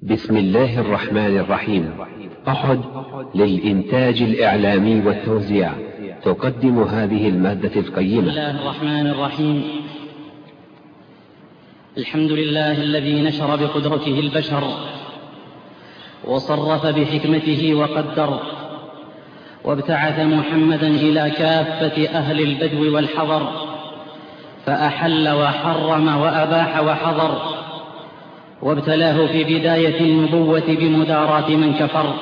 بسم الله الرحمن الرحيم. أحد للإنتاج الإعلامي والتوزيع تقدم هذه المادة القيمة. بسم الله الرحمن الرحيم. الحمد لله الذي نشر بقدرته البشر وصرف بحكمته وقدر، وابتعث محمدا إلى كافة أهل البدو والحضر، فأحل وحرم وأباح وحظر، وابتلاه في بداية النبوة بمداراة من كفر،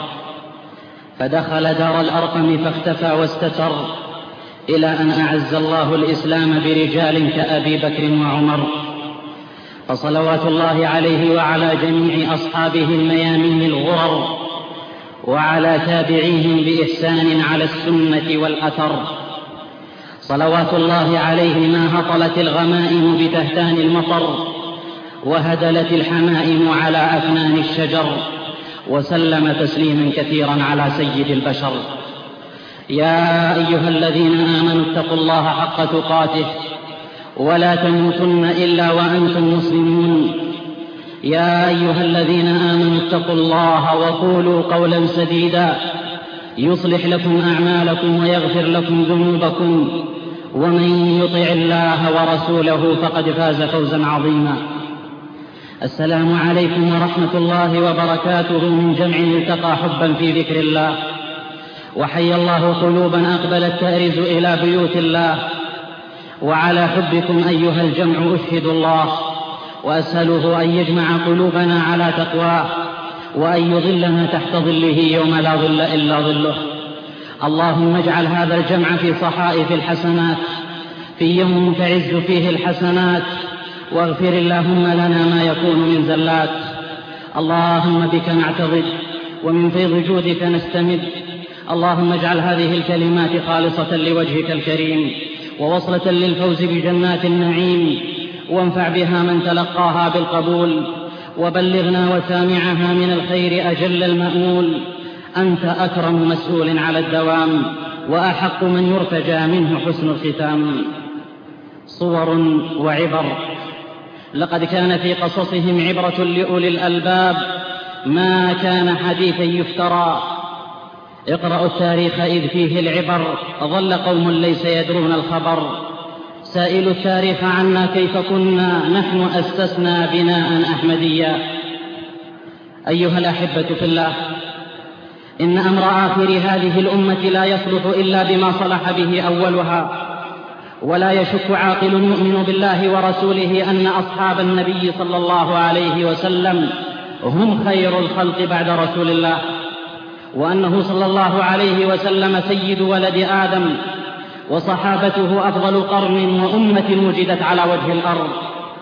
فدخل دار الأرقم فاختفى واستتر، إلى أن أعز الله الإسلام برجال كأبي بكر وعمر، فصلوات الله عليه وعلى جميع أصحابه الميامين الغرر، وعلى تابعيهم بإحسان على السنة والأثر. صلوات الله عليه ما هطلت الغمائم بتهتان المطر، وهدلت الحمائم على أفنان الشجر، وسلم تسليما كثيرا على سيد البشر. يا أيها الذين آمنوا اتقوا الله حق تقاته ولا تموتن إلا وأنتم مسلمون. يا أيها الذين آمنوا اتقوا الله وقولوا قولا سديدا يصلح لكم أعمالكم ويغفر لكم ذنوبكم، ومن يطع الله ورسوله فقد فاز فوزا عظيما. السلام عليكم ورحمة الله وبركاته من جمع التقى حبا في ذكر الله، وحي الله قلوبا أقبلت تأرز إلى بيوت الله. وعلى حبكم أيها الجمع أشهد الله، وأسأله أن يجمع قلوبنا على تقواه، وأن يظلنا تحت ظله يوم لا ظل إلا ظله. اللهم اجعل هذا الجمع في صحائف الحسنات، في يوم تعز فيه الحسنات، واغفر اللهم لنا ما يكون من زلات. اللهم بك نعتضد ومن فيض جودك نستمد. اللهم اجعل هذه الكلمات خالصة لوجهك الكريم، ووصلة للفوز بجنات النعيم، وانفع بها من تلقاها بالقبول، وبلغنا وسامعها من الخير أجل المأمول. أنت أكرم مسؤول على الدوام، وأحق من يرتجى منه حسن الختام. صور وعبر. لقد كان في قصصهم عبرة لأولي الألباب، ما كان حديثا يفترى. اقرأوا التاريخ إذ فيه العبر، ظل قوم ليس يدرون الخبر. سائلوا التاريخ عنا كيف كنا، نحن أسسنا بناء أحمديا. أيها الأحبة في الله، إن أمر آخر هذه الأمة لا يصلح إلا بما صلح به أولها، ولا يشك عاقل يؤمن بالله ورسوله أن أصحاب النبي صلى الله عليه وسلم هم خير الخلق بعد رسول الله، وأنه صلى الله عليه وسلم سيد ولد آدم، وصحابته أفضل قرن وأمة وجدت على وجه الأرض.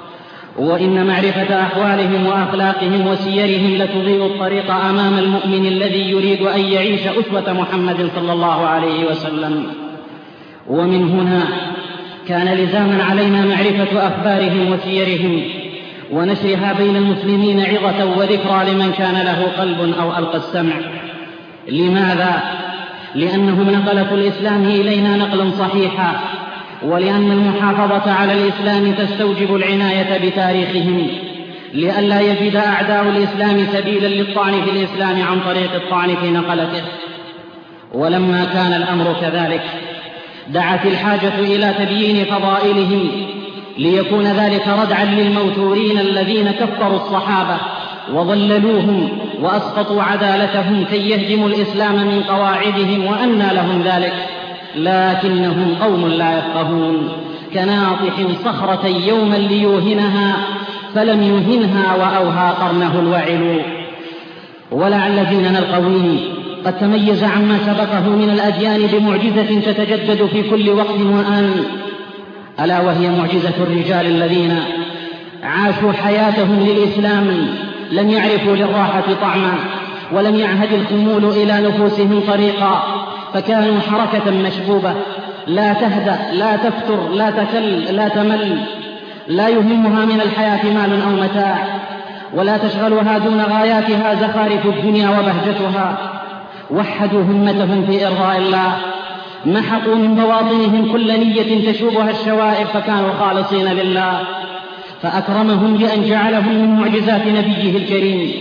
وإن معرفة أحوالهم وأخلاقهم وسيرهم لتضيء الطريق أمام المؤمن الذي يريد أن يعيش أسوة محمد صلى الله عليه وسلم. ومن هنا كان لزاما علينا معرفة أخبارهم وسيرهم، ونشرها بين المسلمين عظة وذكرى لمن كان له قلب أو ألقى السمع. لماذا؟ لأنهم نقلة الإسلام إلينا نقلا صحيحا، ولأن المحافظة على الإسلام تستوجب العناية بتاريخهم، لئلا يجد أعداء الإسلام سبيلا للطعن في الإسلام عن طريق الطعن في نقلته. ولما كان الأمر كذلك دعت الحاجة إلى تبيين فضائلهم، ليكون ذلك ردعا للموتورين الذين كفروا الصحابة وضللوهم وأسقطوا عدالتهم كي يهدموا الإسلام من قواعدهم، وأنى لهم ذلك، لكنهم قوم لا يفقهون، كناطح صخرة يوما ليوهنها فلم يهنها وأوهى قرنه الوعل. ولعل ديننا القويم قد تميز عما سبقه من الأديان بمعجزة تتجدد في كل وقت وآن، ألا وهي معجزة الرجال الذين عاشوا حياتهم للإسلام، لم يعرفوا للراحة طعما، ولم يعهد الخمول إلى نفوسهم طريقا، فكانوا حركة مشبوبة لا تهدأ لا تفتر لا تكل لا تمل، لا يهمها من الحياة مال أو متاع، ولا تشغلها دون غاياتها زخارف الدنيا وبهجتها. وحدوا همتهم في إرضاء الله، محقوا من بواطنهم كل نية تشوبها الشوائب، فكانوا خالصين لله، فأكرمهم بأن جعلهم من معجزات نبيه الكريم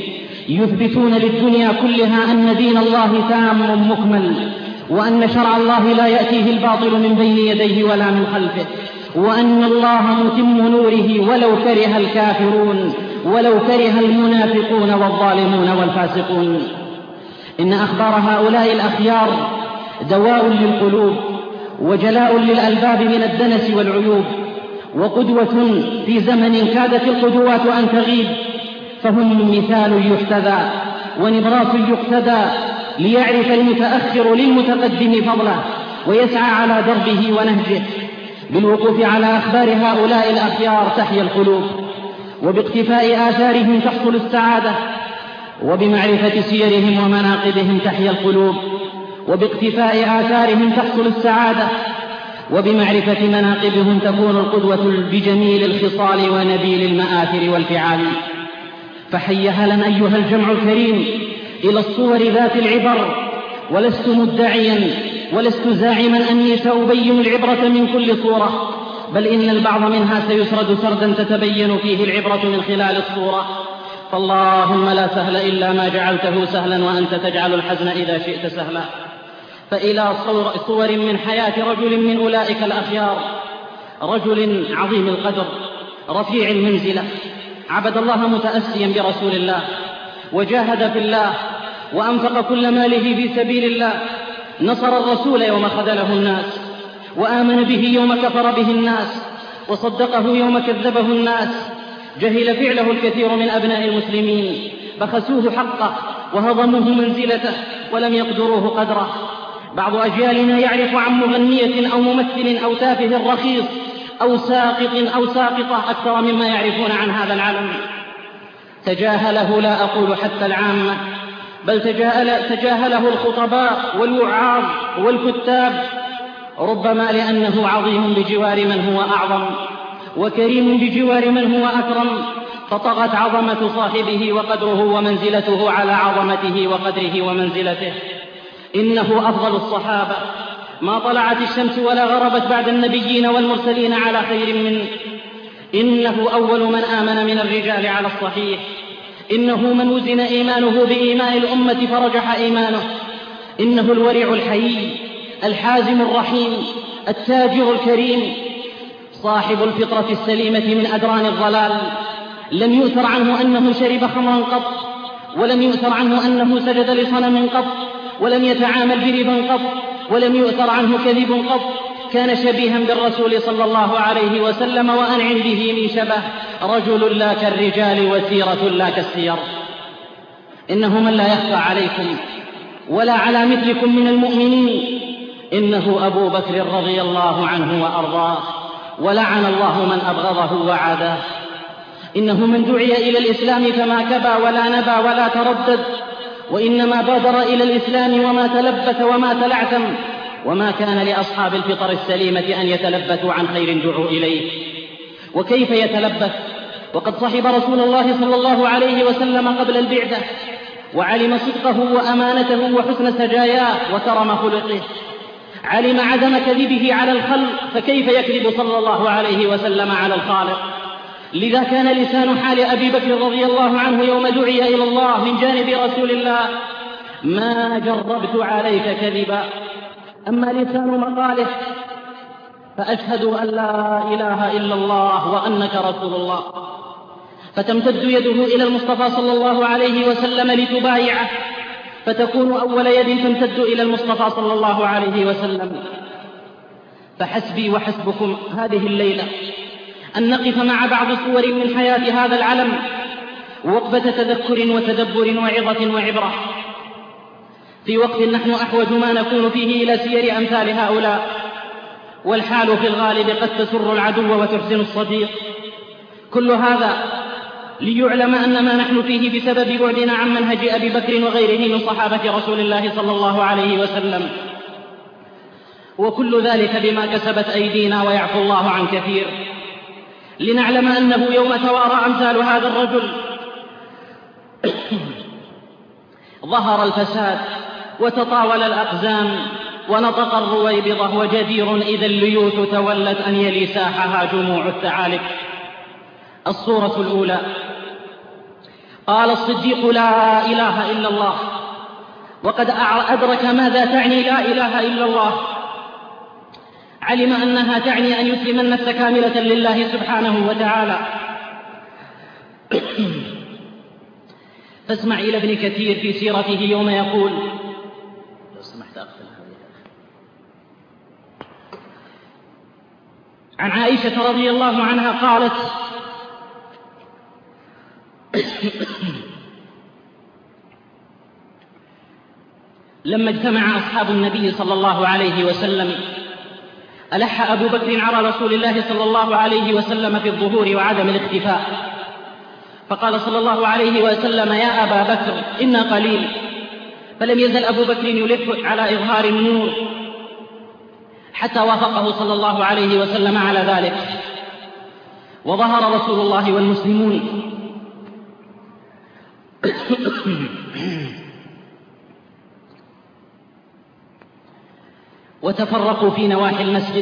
يثبتون للدنيا كلها أن دين الله تام مكمل، وأن شرع الله لا يأتيه الباطل من بين يديه ولا من خلفه، وأن الله متم نوره ولو كره الكافرون، ولو كره المنافقون والظالمون والفاسقون. إن أخبار هؤلاء الأخيار دواء للقلوب وجلاء للألباب من الدنس والعيوب، وقدوة في زمن كادت القدوات أن تغيب، فهم مثال يحتذى ونبراس يقتدى، ليعرف المتأخر للمتقدم فضله ويسعى على دربه ونهجه. بالوقوف على أخبار هؤلاء الأخيار تحيا القلوب، وباقتفاء آثارهم تحصل السعادة، وبمعرفة سيرهم ومناقبهم تحيا القلوب، وباقتفاء آثارهم تحصل السعادة، وبمعرفة مناقبهم تكون القدوة بجميل الخصال ونبيل المآثر والفعال. فحي هلا أيها الجمع الكريم إلى الصور ذات العبر، ولست مدعيا ولست زاعما أني سأبين العبرة من كل صورة، بل إن البعض منها سيسرد سردا تتبين فيه العبرة من خلال الصورة. فاللهم لا سهل إلا ما جعلته سهلا، وأنت تجعل الحزن إذا شئت سهلا. فإلى صور من حياة رجل من أولئك الأخيار، رجل عظيم القدر رفيع المنزلة، عبد الله متأسيا برسول الله، وجاهد في الله، وأنفق كل ماله في سبيل الله، نصر الرسول يوم خذله الناس، وآمن به يوم كفر به الناس، وصدقه يوم كذبه الناس. جهل فعله الكثير من أبناء المسلمين، بخسوه حقه وهضموه منزلته ولم يقدروه قدره. بعض أجيالنا يعرف عن مغنية أو ممثل أو تافه رخيص أو ساقط أو ساقطة أكثر مما يعرفون عن هذا العالم. تجاهله لا أقول حتى العامة، بل تجاهله الخطباء والوعاظ والكتاب، ربما لأنه عظيم بجوار من هو أعظم، وكريم بجوار من هو أكرم، فطغت عظمة صاحبه وقدره ومنزلته على عظمته وقدره ومنزلته. إنه أفضل الصحابة، ما طلعت الشمس ولا غربت بعد النبيين والمرسلين على خير منه. إنه أول من آمن من الرجال على الصحيح، إنه من وزن إيمانه بإيمان الأمة فرجح إيمانه. إنه الورع الحيي الحازم الرحيم التاجر الكريم، صاحب الفطرة السليمة من أدران الضلال. لم يؤثر عنه أنه شرب خمرا قط، ولم يؤثر عنه أنه سجد لصنم قط، ولم يتعامل بربا قط، ولم يؤثر عنه كذب قط. كان شبيها بالرسول صلى الله عليه وسلم، وأنعم به من شبه، رجل لا كالرجال وسيرة لا كالسير. إنه من لا يخفى عليكم ولا على مثلكم من المؤمنين، إنه أبو بكر رضي الله عنه وأرضاه، ولعن الله من أبغضه وعاداه. إنه من دعي إلى الإسلام فما كبى ولا نبى ولا تردد، وإنما بادر إلى الإسلام وما تلبث وما تلعثم، وما كان لأصحاب الفطر السليمة أن يتلبثوا عن خير دعوا إليه. وكيف يتلبث وقد صحب رسول الله صلى الله عليه وسلم قبل البعثة، وعلم صدقه وأمانته وحسن سجاياه وكرم خلقه، علم عدم كذبه على الخلق، فكيف يكذب صلى الله عليه وسلم على الخالق؟ لذا كان لسان حال أبي بكر رضي الله عنه يوم دعي إلى الله من جانب رسول الله: ما جربت عليك كذبا. أما لسان مقاله فأشهد أن لا إله إلا الله وأنك رسول الله. فتمتد يده إلى المصطفى صلى الله عليه وسلم لتبايعه، فتكون أول يد تمتد إلى المصطفى صلى الله عليه وسلم. فحسبي وحسبكم هذه الليلة أن نقف مع بعض صور من حياة هذا العلم، وقفة تذكر وتدبر وعظة وعبرة، في وقت نحن أحوج ما نكون فيه إلى سير أمثال هؤلاء، والحال في الغالب قد تسر العدو وتحزن الصديق. كل هذا ليعلم أن ما نحن فيه بسبب بعدنا عن منهج أبي بكر وغيره من صحابة رسول الله صلى الله عليه وسلم، وكل ذلك بما كسبت أيدينا ويعفو الله عن كثير. لنعلم أنه يوم توارى أمثال هذا الرجل ظهر الفساد وتطاول الأقزام ونطق الرويبضة، وجدير إذا الليوث تولت أن يلي ساحها جموع الثعالب. الصورة الأولى: قال الصديق: لا إله إلا الله، وقد أدرك ماذا تعني لا إله إلا الله. علم أنها تعني أن يسلم النفس كاملة لله سبحانه وتعالى. فاسمع إلى ابن كثير في سيرته يوم يقول: لو سمحت أقفل هذه. عن عائشة رضي الله عنها قالت: لما اجتمع أصحاب النبي صلى الله عليه وسلم ألح أبو بكر على رسول الله صلى الله عليه وسلم في الظهور وعدم الاختفاء، فقال صلى الله عليه وسلم: يا أبا بكر إنا قليل. فلم يزل أبو بكر يلح على إظهار النور حتى وافقه صلى الله عليه وسلم على ذلك، وظهر رسول الله والمسلمون. وتفرقوا في نواحي المسجد،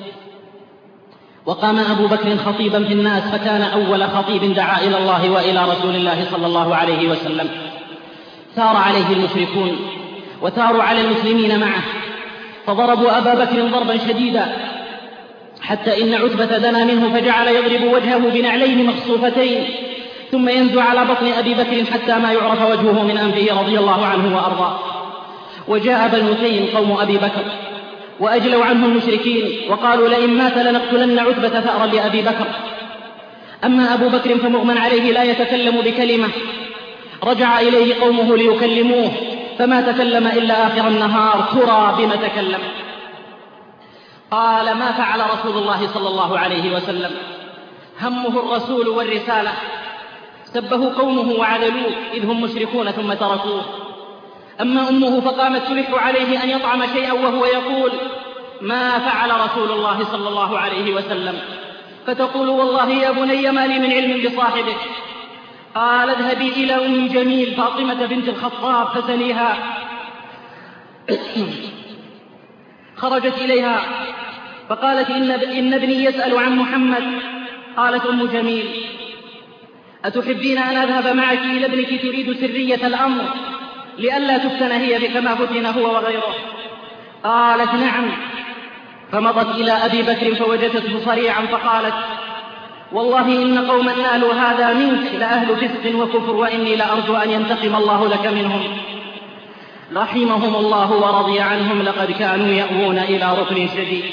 وقام أبو بكر خطيبا في الناس، فكان أول خطيب دعا إلى الله وإلى رسول الله صلى الله عليه وسلم. ثار عليه المشركون وثاروا على المسلمين معه، فضربوا أبا بكر ضربا شديدا، حتى إن عتبة دنا منه فجعل يضرب وجهه بنعلين مخصوفتين، ثم ينزو على بطن أبي بكر حتى ما يعرف وجهه من أنفه رضي الله عنه وأرضاه. وجاء بنو تيم قوم أبي بكر وأجلوا عنه المشركين، وقالوا: لئن مات لنقتلن عتبة ثأرا لأبي بكر. أما أبو بكر فمؤمن عليه لا يتكلم بكلمة. رجع إليه قومه ليكلموه، فما تكلم إلا آخر النهار: ترى بما تكلم. قال: ما فعل رسول الله صلى الله عليه وسلم؟ همه الرسول والرسالة. سبه قومه وعدلوه إذ هم مشركون ثم تركوه. أما أمه فقامت تلح عليه أن يطعم شيئا وهو يقول: ما فعل رسول الله صلى الله عليه وسلم؟ فتقول: والله يا بني ما لي من علم بصاحبك. قال: اذهبي إلى أم جميل فاطمة بنت الخطاب فسليها. خرجت إليها فقالت: إن ابني يسأل عن محمد. قالت أم جميل: أتحبين أن أذهب معك إلى ابنك تريد سرية الأمر لئلا تفتن هي كما فتن هو وغيره؟ قالت: نعم. فمضت إلى أبي بكر فوجدته صريعا فقالت: والله إن قوما نالوا هذا منك لأهل فسق وكفر، وإني لأرجو أن ينتقم الله لك منهم. رحمهم الله ورضي عنهم، لقد كانوا يأوون إلى ركن شديد.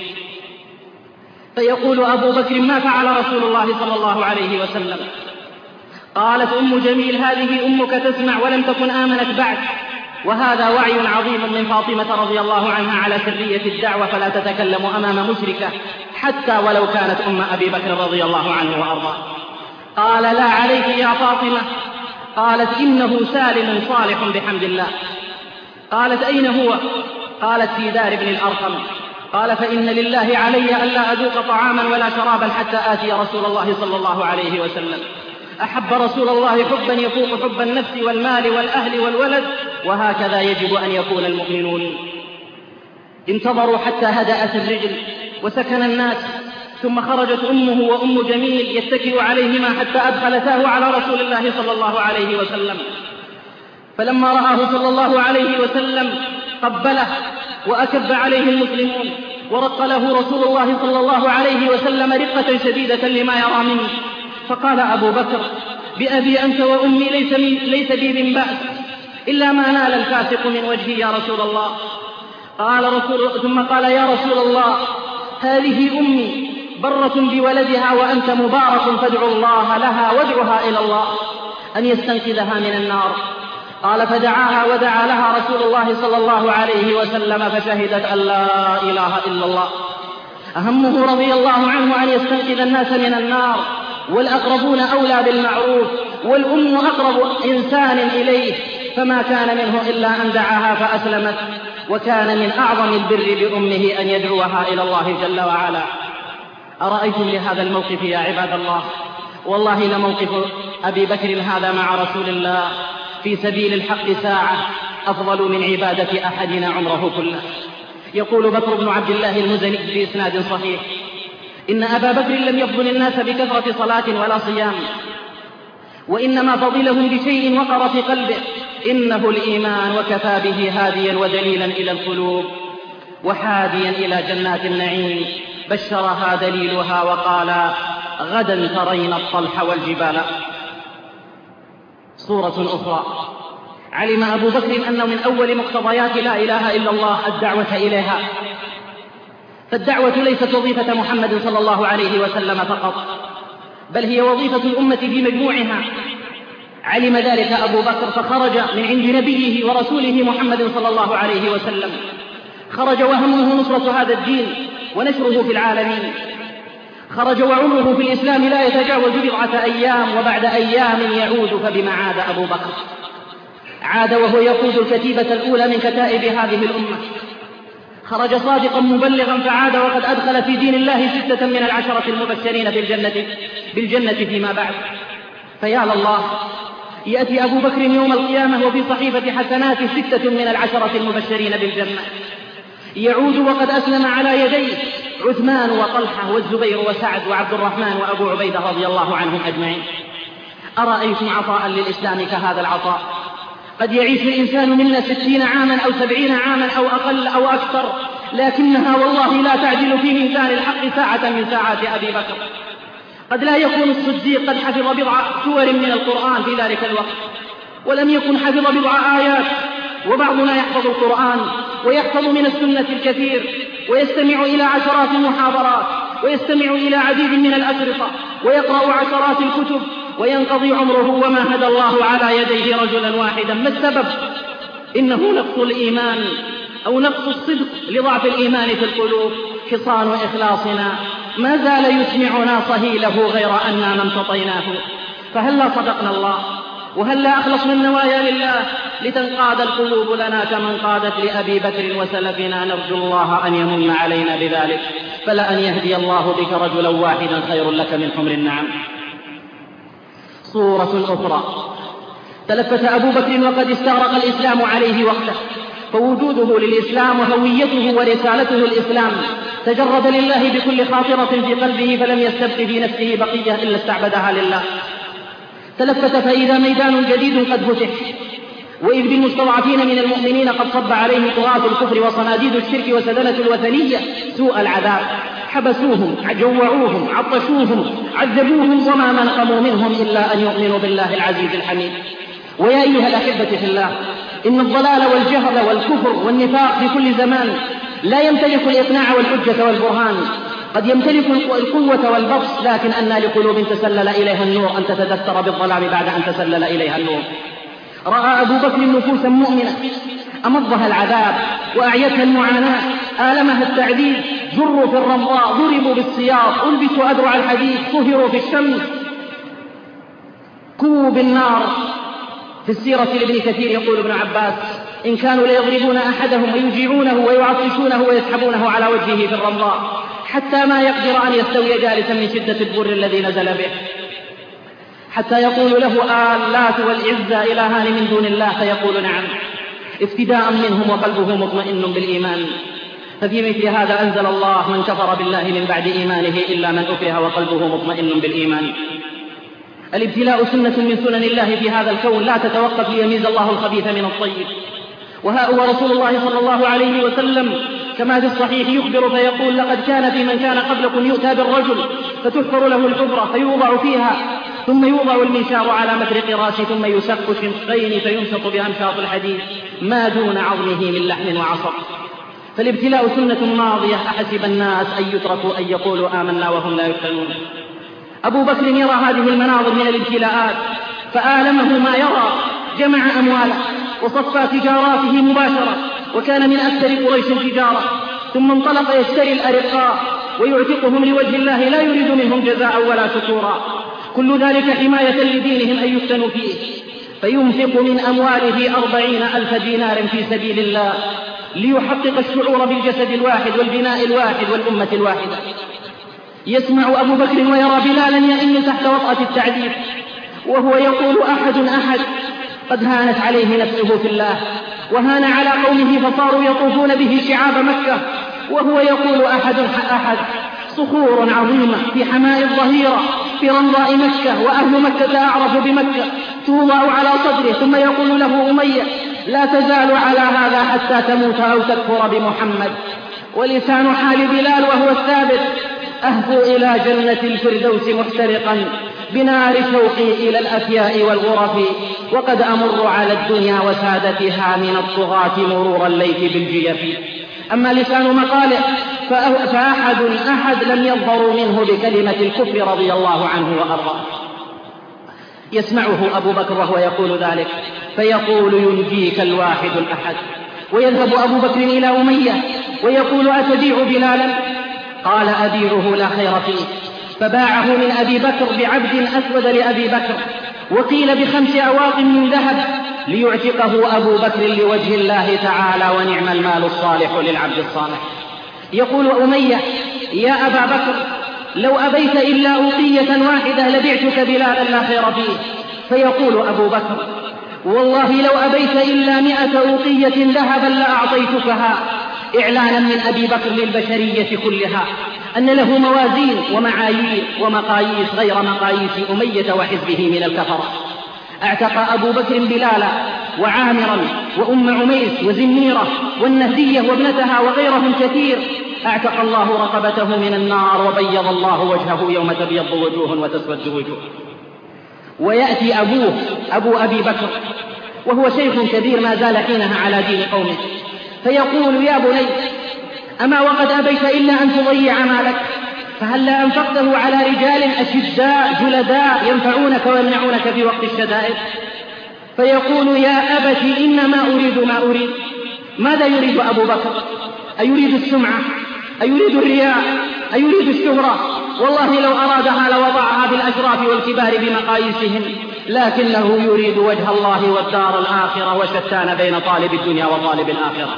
فيقول أبو بكر: ما فعل رسول الله صلى الله عليه وسلم؟ قالت أم جميل: هذه أمك تسمع ولم تكن آمنت بعد. وهذا وعي عظيم من فاطمة رضي الله عنها على سرية الدعوة، فلا تتكلم أمام مشركة حتى ولو كانت أم أبي بكر رضي الله عنه وأرضاه. قال: لا عليك يا فاطمة. قالت: إنه سالم صالح بحمد الله. قالت: أين هو؟ قالت: في دار ابن الأرقم. قال: فإن لله علي ألا أذوق طعاما ولا شرابا حتى آتي رسول الله صلى الله عليه وسلم. أحب رسول الله حبا يفوق حب النفس والمال والأهل والولد، وهكذا يجب أن يكون المؤمنون. انتظروا حتى هدأت الرجل وسكن الناس، ثم خرجت أمه وأم جميل يتكئ عليهما حتى أدخلتاه على رسول الله صلى الله عليه وسلم. فلما رآه صلى الله عليه وسلم قبله وأكب عليه المسلمون، ورق له رسول الله صلى الله عليه وسلم رقة شديدة لما يرى منه. فقال أبو بكر: بأبي أنت وأمي ليس بي من بأس إلا ما نال الفاسق من وجهي يا رسول الله. ثم قال: يا رسول الله، هذه أمي برة بولدها وأنت مبارك، فادعوا الله لها وادعها إلى الله أن يستنقذها من النار. قال: فدعاها ودعا لها رسول الله صلى الله عليه وسلم، فشهدت أن لا إله إلا الله. أهمه رضي الله عنه أن يستنقذ الناس من النار، والأقربون أولى بالمعروف، والأم أقرب إنسان إليه، فما كان منه إلا أن دعاها فأسلمت. وكان من أعظم البر بأمه أن يدعوها إلى الله جل وعلا. أرأيتم لهذا الموقف يا عباد الله؟ والله لموقف أبي بكر هذا مع رسول الله في سبيل الحق ساعة أفضل من عبادة أحدنا عمره كله. يقول بكر بن عبد الله المزني بإسناد صحيح: إن أبا بكر لم يفضل الناس بكثرة صلاة ولا صيام، وإنما فضلهم بشيء وقر في قلبه، إنه الإيمان، وكفى به هاديا ودليلا إلى القلوب وحاديا إلى جنات النعيم. بشرها دليلها وقال غدا ترين الطلح والجبال. صورة أخرى: علم أبو بكر أنه من أول مقتضيات لا إله إلا الله الدعوة إليها، فالدعوة ليست وظيفة محمد صلى الله عليه وسلم فقط، بل هي وظيفة الأمة في مجموعها. علم ذلك أبو بكر فخرج من عند نبيه ورسوله محمد صلى الله عليه وسلم، خرج وهمه نصرة هذا الدين ونشره في العالمين، خرج وعمره في الإسلام لا يتجاوز بضعة أيام، وبعد أيام يعود. فبما عاد أبو بكر؟ عاد وهو يقود الكتيبة الأولى من كتائب هذه الأمة، خرج صادقا مبلغا، فعاد وقد أدخل في دين الله 6 من 10 المبشرين بالجنة فيما بعد. فيا لله، يأتي أبو بكر يوم القيامة وفي صحيفة حسناته 6 من 10 المبشرين بالجنة، يعود وقد أسلم على يديه عثمان وطلحة والزبير وسعد وعبد الرحمن وأبو عبيدة رضي الله عنهم أجمعين. أرأيتم عطاء للإسلام كهذا العطاء؟ قد يعيش الإنسان منا 60 عاما أو 70 عاما أو أقل أو أكثر، لكنها والله لا تعدل في ميزان الحق ساعة من ساعات أبي بكر. قد لا يكون الصديق قد حفظ بضع سور من القرآن في ذلك الوقت، ولم يكن حفظ بضع آيات، وبعضنا يحفظ القرآن ويحفظ من السنة الكثير، ويستمع إلى عشرات المحاضرات، ويستمع إلى عديد من الأشرطة، ويقرأ عشرات الكتب، وينقضي عمره وما هدى الله على يديه رجلا واحدا. ما السبب؟ إنه نقص الإيمان أو نقص الصدق لضعف الإيمان في القلوب. حصان إخلاصنا ما زال يسمعنا صهيله غير أننا ما امتطيناه. فهلا صدقنا الله، وهلا أخلصنا النوايا لله لتنقاد القلوب لنا كمن قادت لأبي بكر وسلفنا. نرجو الله أن يمن علينا بذلك، فلأن يهدي الله بك رجلا واحدا خير لك من حمر النعم. صورة أخرى: تلفت أبو بكر وقد استغرق الإسلام عليه وقته، فوجوده للإسلام وهويته ورسالته الإسلام تجرد لله بكل خاطرة في قلبه، فلم يستبق في نفسه بقية إلا استعبدها لله. تلفت فإذا ميدان جديد قد فتح، وإذ بالمستضعفين من المؤمنين قد صب عليهم طغاة الكفر وصناديد الشرك وسدنة الوثنية سوء العذاب، حبسوهم، جوعوهم، عطشوهم، عذبوهم، وما نقموا منهم إلا أن يؤمنوا بالله العزيز الحميد. ويا أيها الأحبة في الله، إن الضلال والجهل والكفر والنفاق في كل زمان لا يمتلك الإقناع والحجة والبرهان، قد يمتلك القوة والبطش، لكن أنى لقلوب تسلل إليها النور أن تتدثر بالظلام بعد أن تسلل إليها النور. رأى أبو بكر نفوسا مؤمنة أمضها العذاب وأعيتها المعاناة، آلمها التعذيب، جروا في الرمضاء، ضربوا بالسياط، ألبسوا أدرع الحديد، صهروا في الشمس، كووا بالنار. في السيرة لابن كثير يقول ابن عباس: إن كانوا ليضربون أحدهم ويجيعونه ويعطشونه ويسحبونه على وجهه في الرمضاء حتى ما يقدر أن يستوي جالسا من شدة البر الذي نزل به، حتى يقول له اللات والعزى إلهان من دون الله، فيقول نعم، افتداء منهم وقلبه مطمئن بالإيمان. ففي مثل هذا أنزل الله: من كفر بالله من بعد إيمانه إلا من أكره وقلبه مطمئن بالإيمان. الابتلاء سنة من سنن الله في هذا الكون لا تتوقف ليميز الله الخبيث من الطيب. وها هو رسول الله صلى الله عليه وسلم كما في الصحيح يخبر فيقول: لقد كان في من كان قبلكم يؤتى بالرجل فتحفر له الحفرة فيوضع فيها، ثم يوضع المنشار على مفرق راسه، ثم يشق شقين فيمشط بأمشاط الحديد ما دون عظمه من لحم وعصب. فالابتلاء سنة ماضية، أحسب الناس أن يتركوا أن يقولوا آمنا وهم لا يفتنون. أبو بكر يرى هذه المناظر من الابتلاءات فآلمه ما يرى، جمع أمواله وصفى تجاراته مباشرة، وكان من أكثر قريش تجارة، ثم انطلق يشتري الأرقاء ويعتقهم لوجه الله لا يريد منهم جزاء ولا شكورا، كل ذلك حماية لدينهم أن يفتنوا فيه. فينفق من أمواله 40,000 دينار في سبيل الله ليحقق الشعور بالجسد الواحد والبناء الواحد والأمة الواحدة. يسمع أبو بكر ويرى بلالا يئن تحت وطأة التعذيب وهو يقول: أحد قد هانت عليه نفسه في الله وهان على قومه فصاروا يطوفون به شعاب مكة، وهو يقول: أحد صخور عظيمة في حماء الظهيرة برمضاء مكة وأهل مكة أعرف بمكة، توضع على صدره، ثم يقول له أمية: لا تزال على هذا حتى تموت أو تكفر بمحمد. ولسان حال بلال وهو الثابت: أهفو إلى جنة الفردوس محترقا بنار شوقي إلى الأفياء والغرف، وقد أمر على الدنيا وسادتها من الطغاة مرور الليث بالجيف. أما لسان مقاله فأحد لم يظهروا منه بكلمة الكفر رضي الله عنه وأرضاه. يسمعه أبو بكر وهو يقول ذلك فيقول: ينجيك الواحد الأحد. ويذهب أبو بكر إلى أمية ويقول: أتبيع بلالا؟ قال: أبيعه لا خير فيه. فباعه من أبي بكر بعبد أسود لأبي بكر، وقيل ب5 أواق من ذهب، ليعتقه أبو بكر لوجه الله تعالى، ونعم المال الصالح للعبد الصالح. يقول أمية: يا أبا بكر، لو أبيت إلا أوقية واحدة لبعتك بلالا لا خير فيه. فيقول أبو بكر: والله لو أبيت إلا 100 أوقية ذهبا لأعطيتكها، إعلانا من أبي بكر للبشرية كلها أن له موازين ومعايير ومقاييس غير مقاييس أمية وحزبه من الكفرة. اعتق أبو بكر بلالا وعامرا وأم عميس وزنيرة والنهدية وابنتها وغيرهم كثير. اعتق الله رقبته من النار، وبيض الله وجهه يوم تبيض وجوه وتسود وجوه. ويأتي أبوه أبو أبي بكر وهو شيخ كبير ما زال حينها على دين قومه، فيقول: يا بني، أما وقد أبيت إلا أن تضيع مالك، فهلا أنفقته على رجال أشداء جلداء ينفعونك ويمنعونك في وقت الشدائد؟ فيقول: يا أبت، إنما أريد ما أريد. ماذا يريد أبو بكر؟ أيريد السمعة؟ أيريد الرياء؟ أيريد الشهرة؟ والله لو أرادها لوضعها بالأشراف والكبار بمقاييسهم، لكنه يريد وجه الله والدار الآخرة، وشتان بين طالب الدنيا وطالب الآخرة.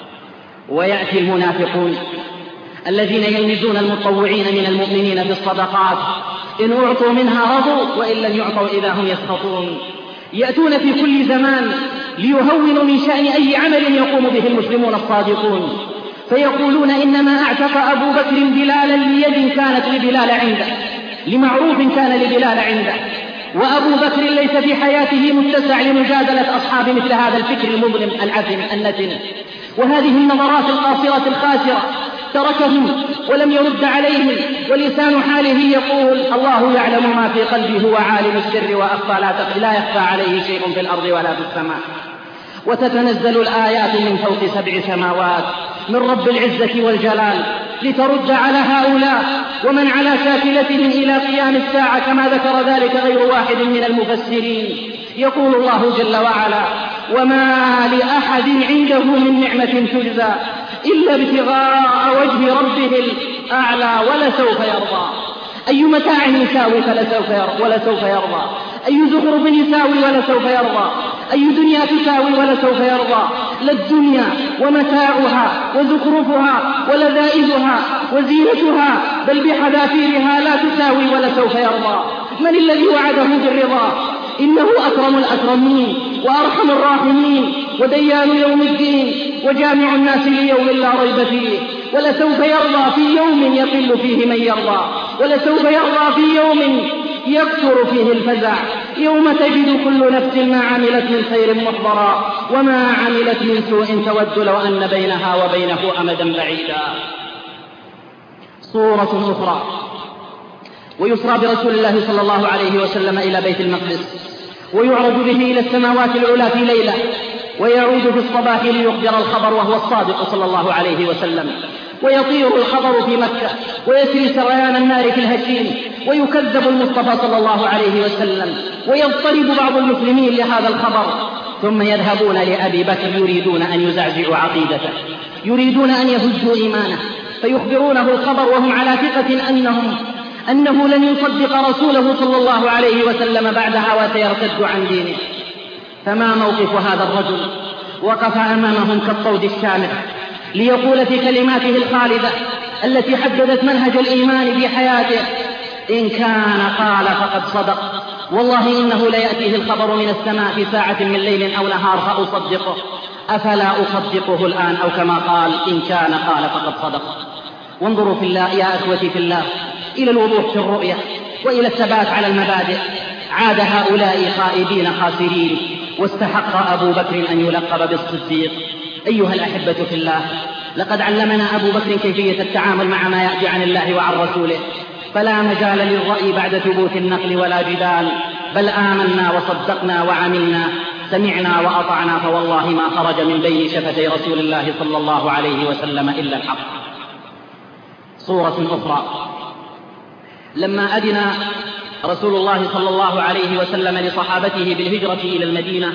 ويأتي المنافقون الذين يلمزون المتطوعين من المؤمنين في الصدقات، إن أعطوا منها رضوا، وإن لم يعطوا إذا هم يسخطون. يأتون في كل زمان ليهونوا من شأن أي عمل يقوم به المسلمون الصادقون، فيقولون: إنما اعتق أبو بكر بلالا ليد كانت لبلال عنده، لمعروف كان لبلال عنده، وأبو بكر ليس في حياته متسع لمجادلة أصحاب مثل هذا الفكر المظلم العفن النتن وهذه النظرات القاصرة الخاسرة. تركهم ولم يرد عليهم، ولسان حاله يقول: الله يعلم ما في قلبي، هو عالم السر وأخفى، لا يخفى عليه شيء في الأرض ولا في السماء. وتتنزل الآيات من فوق 7 سماوات من رب العزة والجلال لترد على هؤلاء ومن على شاكلتهم إلى قيام الساعة، كما ذكر ذلك غير واحد من المفسرين. يقول الله جل وعلا: وما لأحد عنده من نعمة تجزى إلا ابتغاء وجه ربه الأعلى ولسوف يرضى. أي متاع يساوي ولسوف يرضى، أي زخرف يساوي ولسوف يرضى، أي دنيا تساوي ولسوف يرضى. لا الدنيا ومتاعها وزخرفها ولذائذها وزينتها بل بحذافيرها لا تساوي ولسوف يرضى. من الذي وعده بالرضا؟ إنه أكرم الأكرمين وأرحم الراحمين وديان يوم الدين وجامع الناس ليوم لا ريب فيه. ولسوف يرضى في يوم يقل فيه من يرضى، ولسوف يرضى في يوم يكثر فيه الفزع، يوم تجد كل نفس ما عملت من خير محضرا وما عملت من سوء تود لو أن بينها وبينه أمدا بعيدا. صورة أخرى: ويسرى برسول الله صلى الله عليه وسلم إلى بيت المقدس، ويعرج به إلى السماوات العلى في ليلة، ويعود في الصباح ليخبر الخبر وهو الصادق صلى الله عليه وسلم، ويطير الخبر في مكة، ويسري سريان النار في الهشيم، ويكذب المصطفى صلى الله عليه وسلم، ويضطرب بعض المسلمين لهذا الخبر، ثم يذهبون لأبي بكر يريدون أن يزعزعوا عقيدته، يريدون أن يهزوا إيمانه، فيخبرونه الخبر وهم على ثقة أنه لن يصدق رسوله صلى الله عليه وسلم بعدها وسيرتد عن دينه. فما موقف هذا الرجل؟ وقف أمامهم كالطود الشامخ ليقول في كلماته الخالدة التي حددت منهج الإيمان في حياته: إن كان قال فقد صدق، والله إنه ليأتيه الخبر من السماء في ساعة من ليل أو نهار فأصدقه، أفلا أصدقه الآن؟ أو كما قال: إن كان قال فقد صدق. وانظروا في الله يا أخوتي في الله إلى الوضوح في الرؤية، وإلى الثبات على المبادئ، عاد هؤلاء خائبين خاسرين، واستحق أبو بكر أن يلقب بالصديق. أيها الأحبة في الله، لقد علمنا أبو بكر كيفية التعامل مع ما يأتي عن الله وعن رسوله، فلا مجال للرأي بعد ثبوت النقل ولا جدال، بل آمنا وصدقنا وعملنا، سمعنا وأطعنا، فوالله ما خرج من بين شفتي رسول الله صلى الله عليه وسلم إلا الحق. صورة أخرى، لما أذن رسول الله صلى الله عليه وسلم لصحابته بالهجرة إلى المدينة،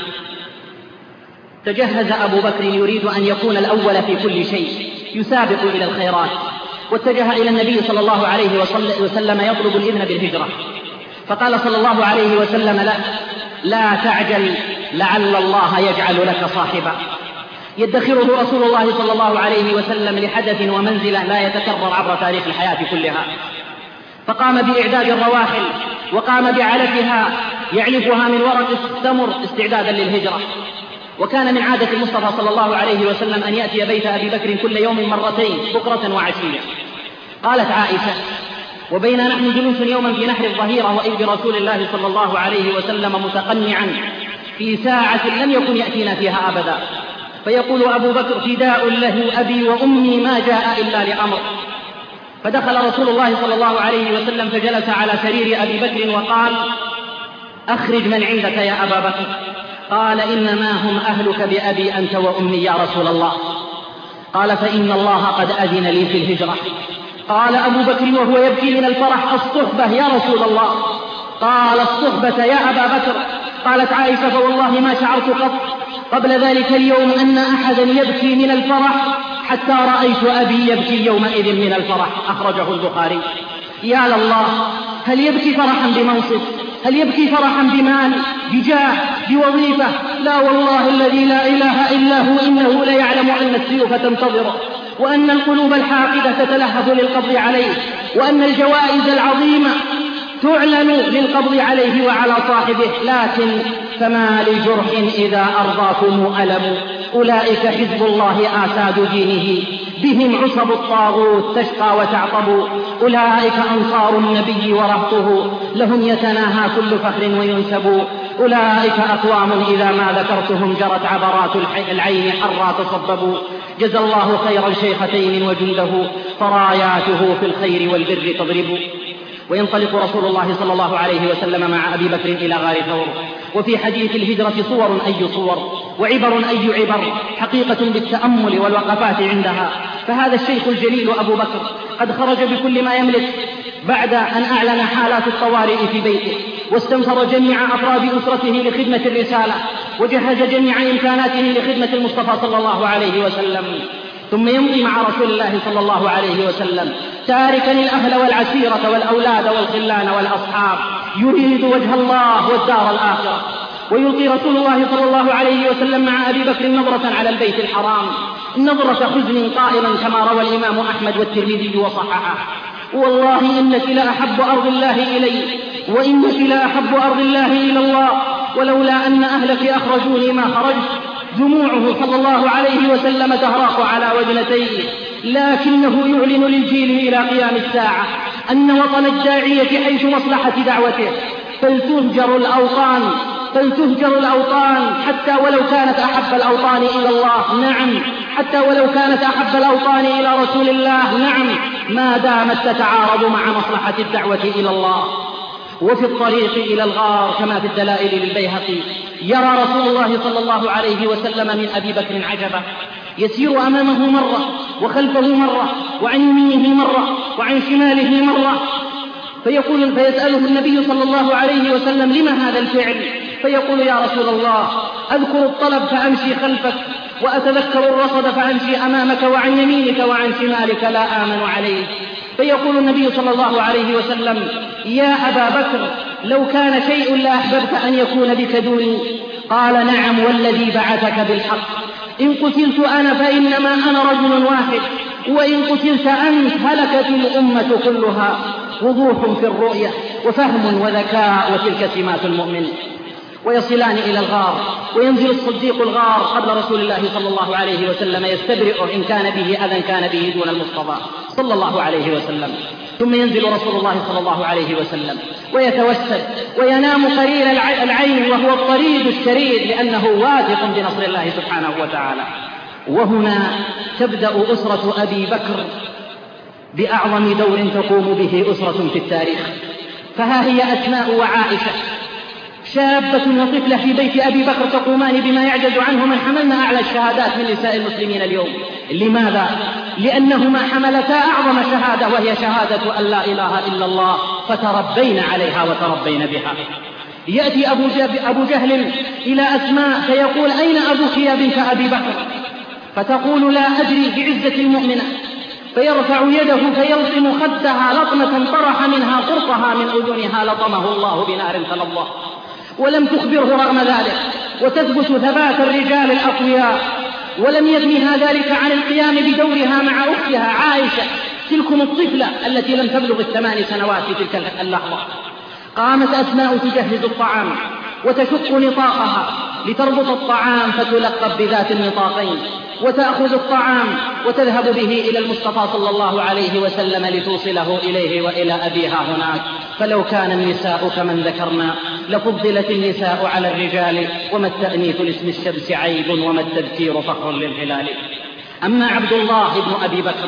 تجهز أبو بكر يريد أن يكون الأول في كل شيء، يسابق إلى الخيرات، واتجه إلى النبي صلى الله عليه وسلم يطلب الإذن بالهجرة، فقال صلى الله عليه وسلم له: لا تعجل، لعل الله يجعل لك صاحبا. يدخره رسول الله صلى الله عليه وسلم لحدث ومنزلة لا يتكرر عبر تاريخ الحياة كلها، فقام بإعداد الرواحل وقام بعلفها يعلفها من ورق التمر استعدادا للهجرة. وكان من عادة المصطفى صلى الله عليه وسلم أن يأتي بيت أبي بكر كل يوم مرتين، بكرة وعشية. قالت عائشة: وبين نحن جلوس يوما في نحر الظهيرة وإذ برسول الله صلى الله عليه وسلم متقنعا في ساعة لم يكن يأتينا فيها أبدا، فيقول أبو بكر: فداء له أبي وأمي ما جاء إلا لأمر. فدخل رسول الله صلى الله عليه وسلم فجلس على سرير أبي بكر وقال: أخرج من عندك يا أبا بكر. قال: إنما هم أهلك بأبي أنت وأمي يا رسول الله. قال: فإن الله قد أذن لي في الهجرة. قال أبو بكر وهو يبكي من الفرح: الصحبة يا رسول الله. قال: الصحبة يا أبا بكر. قالت عائشة: فوالله ما شعرت قط قبل ذلك اليوم أن أحدا يبكي من الفرح حتى رأيت أبي يبكي يومئذ من الفرح. أخرجه البخاري. يا لله، هل يبكي فرحا بمنصب؟ هل يبكي فرحا بمال، بجاه، بوظيفة؟ لا والله الذي لا إله إلا هو، إنه ليعلم أن السيوف تنتظره، وأن القلوب الحاقدة تتلهف للقبض عليه، وأن الجوائز العظيمة تعلن للقبض عليه وعلى صاحبه. لكن فما لجرح إذا أرضاكم ألم، أولئك حزب الله آساد دينه، بهم عصب الطاغوت تشقى وتعطب، أولئك أنصار النبي ورهطه، لهم يتناهى كل فخر وينسب، أولئك أقوام إذا ما ذكرتهم جرت عبرات العين حرا تصبب، جزى الله خير الشيختين وجنده، فراياته في الخير والبر تضرب. وينطلق رسول الله صلى الله عليه وسلم مع أبي بكر إلى غار ثور. وفي حديث الهجرة صور أي صور، وعبر أي عبر، حقيقة بالتأمل والوقفات عندها. فهذا الشيخ الجليل أبو بكر قد خرج بكل ما يملك بعد أن أعلن حالات الطوارئ في بيته، واستنفر جميع أفراد أسرته لخدمة الرسالة، وجهز جميع إمكاناته لخدمة المصطفى صلى الله عليه وسلم، ثم يمضي مع رسول الله صلى الله عليه وسلم تاركا الأهل والعشيرة والأولاد والخلان والأصحاب، يريد وجه الله والدار الآخرة. ويلقي رسول الله صلى الله عليه وسلم مع أبي بكر نظرة على البيت الحرام، نظرة حزن قائلا كما روى الإمام أحمد والترمذي وصححه: والله إنك لأحب أرض الله إلي، وإنك لأحب أرض الله إلى الله، ولولا أن أهلك أخرجوني ما خرجت. دموعه صلى الله عليه وسلم تهراق على وجنتيه، لكنه يعلن للجيل إلى قيام الساعة أن وطن الداعية حيث مصلحة دعوته، فلتهجر الأوطان حتى ولو كانت أحب الأوطان إلى الله، نعم، حتى ولو كانت أحب الأوطان إلى رسول الله، نعم، ما دامت تتعارض مع مصلحة الدعوة إلى الله. وفي الطريق إلى الغار كما في الدلائل للبيهقي يرى رسول الله صلى الله عليه وسلم من أبي بكر عجبا، يسير أمامه مرة وخلفه مرة وعن يمينه مرة وعن شماله مرة، فيسأله النبي صلى الله عليه وسلم: لما هذا الفعل؟ فيقول: يا رسول الله، أذكر الطلب فأمشي خلفك، وأتذكر الرصد فأمشي أمامك وعن يمينك وعن شمالك، لا آمن عليه. فيقول النبي صلى الله عليه وسلم: يا أبا بكر، لو كان شيء لأحببت أن يكون بك دوني. قال: نعم والذي بعثك بالحق، إن قتلت أنا فإنما أنا رجل واحد، وإن قتلت أنت هلكت الأمة كلها. وضوح في الرؤية وفهم وذكاء، وتلك سمات المؤمن. ويصلان إلى الغار، وينزل الصديق الغار قبل رسول الله صلى الله عليه وسلم يستبرئ إن كان به أذى كان به دون المصطفى صلى الله عليه وسلم. ثم ينزل رسول الله صلى الله عليه وسلم ويتوسل وينام قرير العين وهو الطريد الشريد، لأنه واثق بنصر الله سبحانه وتعالى. وهنا تبدأ أسرة أبي بكر بأعظم دور تقوم به أسرة في التاريخ. فها هي أسماء وعائشة شابة وطفلة في بيت أبي بكر تقومان بما يعجز عنه من حملنا أعلى الشهادات من نساء المسلمين اليوم. لماذا؟ لأنهما حملتا أعظم شهادة، وهي شهادة أن لا إله إلا الله، فتربين عليها وتربين بها. يأتي أبو جهل إلى أسماء فيقول: أين أبوك يا بنت أبي بكر؟ فتقول: لا أدري، بعزة المؤمنة. فيرفع يده فيلطم خدها لطمة طرح منها قرطها من أذنها لطمه الله بنار تلظى. ولم تخبره رغم ذلك، وتثبت ثبات الرجال الأقوياء. ولم يثنها ذلك عن القيام بدورها مع أختها عائشة، تلكم الطفلة التي لم تبلغ 8 سنوات في تلك اللحظة. قامت أسماء تجهز الطعام وتشق نطاقها لتربط الطعام فتلقب بذات النطاقين، وتأخذ الطعام وتذهب به إلى المصطفى صلى الله عليه وسلم لتوصله إليه وإلى أبيها هناك. فلو كان النساء كمن ذكرنا لفضلت النساء على الرجال، وما التأنيث لاسم الشمس عيب، وما التذكير فخر للهلال. أما عبد الله بن أبي بكر